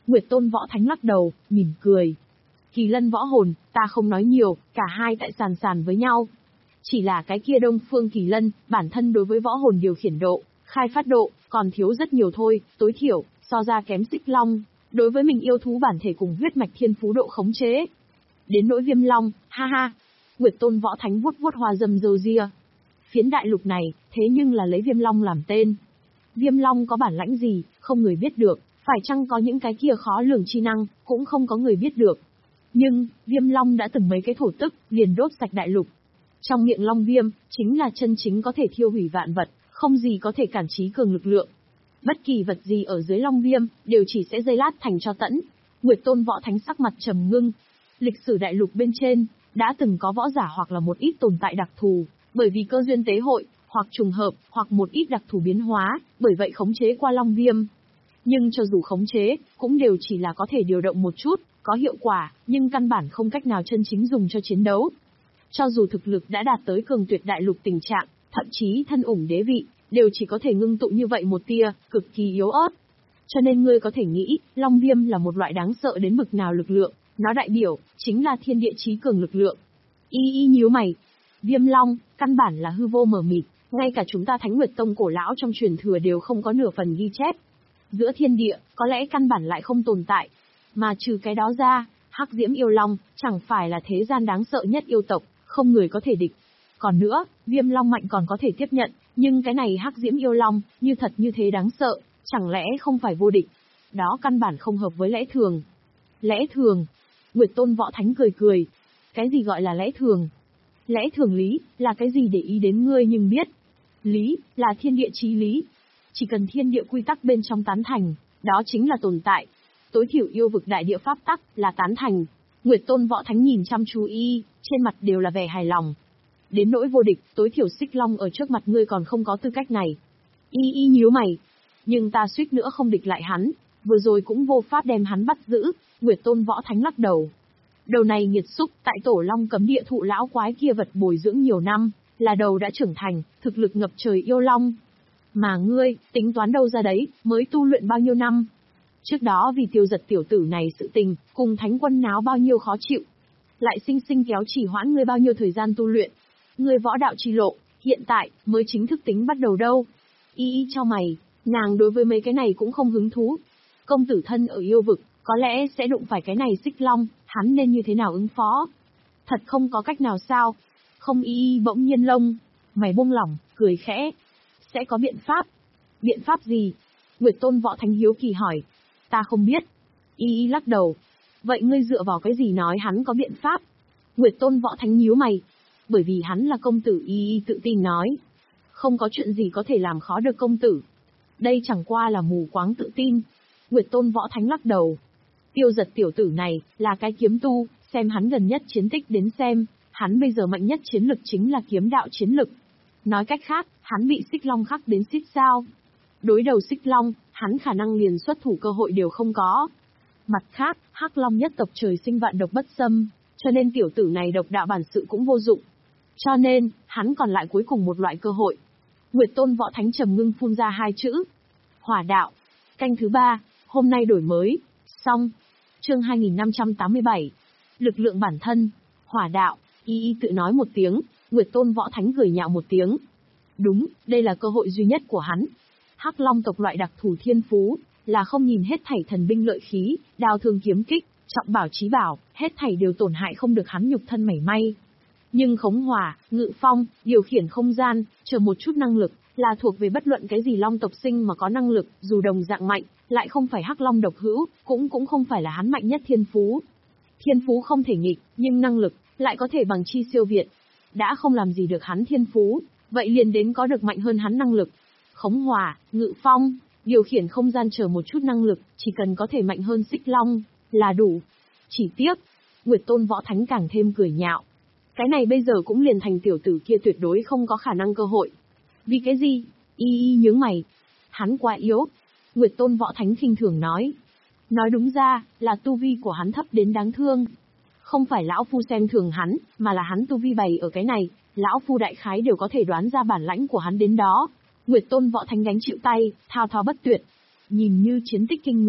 Nguyệt Tôn Võ Thánh lắc đầu, mỉm cười. Kỳ Lân võ hồn, ta không nói nhiều, cả hai tại sàn sàn với nhau. Chỉ là cái kia Đông Phương Kỳ Lân, bản thân đối với võ hồn điều khiển độ, khai phát độ, còn thiếu rất nhiều thôi, tối thiểu, so ra kém Xích Long, đối với mình yêu thú bản thể cùng huyết mạch thiên phú độ khống chế. Đến nỗi Viêm Long, ha ha. Nguyệt Tôn Võ Thánh vuốt vuốt hoa dâm râu ria. Phiến đại lục này, thế nhưng là lấy Viêm Long làm tên. Viêm Long có bản lãnh gì, không người biết được, phải chăng có những cái kia khó lường chi năng, cũng không có người biết được. Nhưng, Viêm Long đã từng mấy cái thổ tức, liền đốt sạch đại lục. Trong miệng Long Viêm, chính là chân chính có thể thiêu hủy vạn vật, không gì có thể cản trí cường lực lượng. Bất kỳ vật gì ở dưới Long Viêm, đều chỉ sẽ dây lát thành cho tẫn. Nguyệt Tôn Võ Thánh sắc mặt trầm ngưng. Lịch sử đại lục bên trên, đã từng có võ giả hoặc là một ít tồn tại đặc thù, bởi vì cơ duyên tế hội, hoặc trùng hợp, hoặc một ít đặc thù biến hóa, bởi vậy khống chế qua Long Viêm. Nhưng cho dù khống chế, cũng đều chỉ là có thể điều động một chút, có hiệu quả, nhưng căn bản không cách nào chân chính dùng cho chiến đấu. Cho dù thực lực đã đạt tới cường tuyệt đại lục tình trạng, thậm chí thân ủng đế vị, đều chỉ có thể ngưng tụ như vậy một tia, cực kỳ yếu ớt. Cho nên ngươi có thể nghĩ, Long Viêm là một loại đáng sợ đến mực nào lực lượng, nó đại biểu, chính là thiên địa chí cường lực lượng. Y y nhíu mày. Viêm Long, căn bản là hư vô mờ mịt, ngay cả chúng ta Thánh Nguyệt Tông cổ lão trong truyền thừa đều không có nửa phần ghi chép. Giữa thiên địa, có lẽ căn bản lại không tồn tại. Mà trừ cái đó ra, Hắc Diễm Yêu Long, chẳng phải là thế gian đáng sợ nhất yêu tộc, không người có thể địch. Còn nữa, Viêm Long mạnh còn có thể tiếp nhận, nhưng cái này Hắc Diễm Yêu Long, như thật như thế đáng sợ, chẳng lẽ không phải vô địch? Đó căn bản không hợp với lẽ thường. Lẽ thường? Nguyệt Tôn Võ Thánh cười cười. Cái gì gọi là lẽ thường? Lẽ thường lý, là cái gì để ý đến ngươi nhưng biết. Lý, là thiên địa chí lý. Chỉ cần thiên địa quy tắc bên trong tán thành, đó chính là tồn tại. Tối thiểu yêu vực đại địa pháp tắc, là tán thành. Nguyệt Tôn Võ Thánh nhìn chăm chú y, trên mặt đều là vẻ hài lòng. Đến nỗi vô địch, tối thiểu Xích Long ở trước mặt ngươi còn không có tư cách này. Y y nhíu mày. Nhưng ta suýt nữa không địch lại hắn, vừa rồi cũng vô pháp đem hắn bắt giữ. Nguyệt Tôn Võ Thánh lắc đầu. Đầu này nghiệt xúc, tại Tổ Long cấm địa thụ lão quái kia vật bồi dưỡng nhiều năm, là đầu đã trưởng thành, thực lực ngập trời yêu long. Mà ngươi, tính toán đâu ra đấy, mới tu luyện bao nhiêu năm? Trước đó vì tiêu giật tiểu tử này sự tình, cùng Thánh Quân náo bao nhiêu khó chịu. Lại sinh sinh kéo chỉ hoãn ngươi bao nhiêu thời gian tu luyện. Ngươi võ đạo chi lộ, hiện tại, mới chính thức tính bắt đầu đâu. Y y cho mày, nàng đối với mấy cái này cũng không hứng thú. Công tử thân ở yêu vực, có lẽ sẽ đụng phải cái này Xích Long, hắn nên như thế nào ứng phó? Thật không có cách nào sao? Không y y bỗng nhiên lông, mày buông lỏng, cười khẽ. Sẽ có biện pháp. Biện pháp gì? Nguyệt Tôn Võ Thánh hiếu kỳ hỏi. Ta không biết. Y y lắc đầu. Vậy ngươi dựa vào cái gì nói hắn có biện pháp? Nguyệt Tôn Võ Thánh nhíu mày. Bởi vì hắn là công tử, y y tự tin nói. Không có chuyện gì có thể làm khó được công tử. Đây chẳng qua là mù quáng tự tin. Nguyệt Tôn Võ Thánh lắc đầu. Tiêu giật tiểu tử này, là cái kiếm tu, xem hắn gần nhất chiến tích đến xem, hắn bây giờ mạnh nhất chiến lực chính là kiếm đạo chiến lực. Nói cách khác, hắn bị Xích Long khắc đến xít sao. Đối đầu Xích Long, hắn khả năng liền xuất thủ cơ hội đều không có. Mặt khác, Hắc Long nhất tộc trời sinh vạn độc bất xâm, cho nên tiểu tử này độc đạo bản sự cũng vô dụng. Cho nên, hắn còn lại cuối cùng một loại cơ hội. Nguyệt Tôn Võ Thánh trầm ngưng phun ra hai chữ. Hỏa đạo. Canh thứ ba, hôm nay đổi mới. Xong. Chương hai nghìn năm trăm tám mươi bảy. Lực lượng bản thân. Hỏa đạo. Y y tự nói một tiếng, Nguyệt Tôn Võ Thánh cười nhạo một tiếng. Đúng, đây là cơ hội duy nhất của hắn. Hắc Long tộc loại đặc thù thiên phú, là không nhìn hết thảy thần binh lợi khí, đao thương kiếm kích, trọng bảo chí bảo, hết thảy đều tổn hại không được hắn nhục thân mảy may. Nhưng khống hỏa, ngự phong, điều khiển không gian, chờ một chút năng lực, là thuộc về bất luận cái gì long tộc sinh mà có năng lực, dù đồng dạng mạnh, lại không phải Hắc Long độc hữu, cũng cũng không phải là hắn mạnh nhất thiên phú. Thiên phú không thể nghịch, nhưng năng lực, lại có thể bằng chi siêu việt. Đã không làm gì được hắn thiên phú, vậy liền đến có được mạnh hơn hắn năng lực. Khống hỏa, ngự phong, điều khiển không gian chờ một chút năng lực, chỉ cần có thể mạnh hơn Xích Long, là đủ. Chỉ tiếc, Nguyệt Tôn Võ Thánh càng thêm cười nhạo. Cái này bây giờ cũng liền thành tiểu tử kia tuyệt đối không có khả năng cơ hội. Vì cái gì? Y y nhướng mày. Hắn quá yếu. Nguyệt Tôn Võ Thánh khinh thường nói. Nói đúng ra, là tu vi của hắn thấp đến đáng thương. Không phải lão phu xem thường hắn, mà là hắn tu vi bày ở cái này, lão phu đại khái đều có thể đoán ra bản lãnh của hắn đến đó. Nguyệt Tôn Võ Thánh gánh chịu tay, thao thao bất tuyệt. Nhìn như chiến tích kinh người,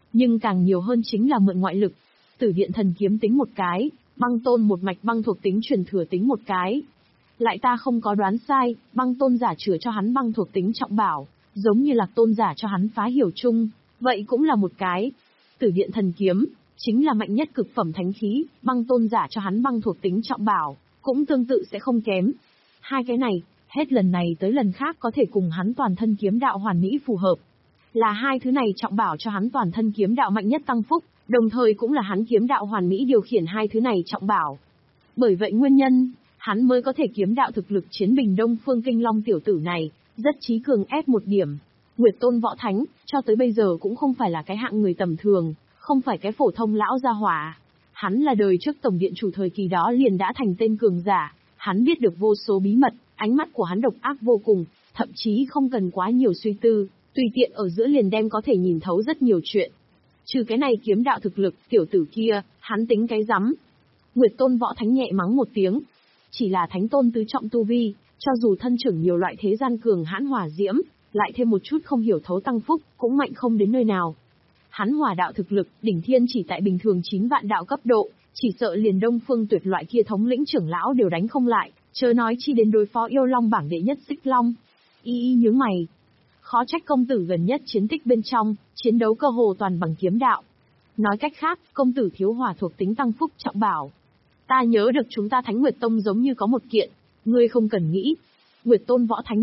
Nhưng càng nhiều hơn chính là mượn ngoại lực. Tử Điện Thần Kiếm tính một cái, Băng Tôn một mạch băng thuộc tính truyền thừa tính một cái. Lại ta không có đoán sai, Băng Tôn giả chừa cho hắn băng thuộc tính trọng bảo, giống như Lạc Tôn giả cho hắn phá hiểu chung, vậy cũng là một cái. Tử Điện Thần Kiếm chính là mạnh nhất cực phẩm thánh khí, Băng Tôn giả cho hắn băng thuộc tính trọng bảo, cũng tương tự sẽ không kém. Hai cái này, hết lần này tới lần khác có thể cùng hắn toàn thân kiếm đạo hoàn mỹ phù hợp. Là hai thứ này trọng bảo cho hắn toàn thân kiếm đạo mạnh nhất tăng phúc, đồng thời cũng là hắn kiếm đạo hoàn mỹ điều khiển hai thứ này trọng bảo. Bởi vậy nguyên nhân, hắn mới có thể kiếm đạo thực lực chiến bình Đông Phương Kinh Long tiểu tử này, rất trí cường ép một điểm. Nguyệt Tôn Võ Thánh, cho tới bây giờ cũng không phải là cái hạng người tầm thường, không phải cái phổ thông lão gia hỏa. Hắn là đời trước tổng điện chủ thời kỳ đó liền đã thành tên cường giả, hắn biết được vô số bí mật, ánh mắt của hắn độc ác vô cùng, thậm chí không cần quá nhiều suy tư, tùy tiện ở giữa liền đem có thể nhìn thấu rất nhiều chuyện. Trừ cái này kiếm đạo thực lực, tiểu tử kia, hắn tính cái rắm. Nguyệt Tôn Võ Thánh nhẹ mắng một tiếng. Chỉ là thánh tôn tứ trọng tu vi, cho dù thân trưởng nhiều loại thế gian cường hãn hỏa diễm, lại thêm một chút không hiểu thấu tăng phúc, cũng mạnh không đến nơi nào. Hắn hỏa đạo thực lực, đỉnh thiên chỉ tại bình thường chín vạn đạo cấp độ, chỉ sợ liền Đông Phương Tuyệt loại kia thống lĩnh trưởng lão đều đánh không lại, chớ nói chi đến đối phó yêu long bảng đệ nhất Xích Long. Y y nhướng mày. Khó trách công tử gần nhất chiến tích bên trong, chiến đấu cơ hồ toàn bằng kiếm đạo. Nói cách khác, công tử thiếu hỏa thuộc tính tăng phúc trọng bảo. Ta nhớ được chúng ta Thánh Nguyệt Tông giống như có một kiện, ngươi không cần nghĩ. Nguyệt Tôn Võ Thánh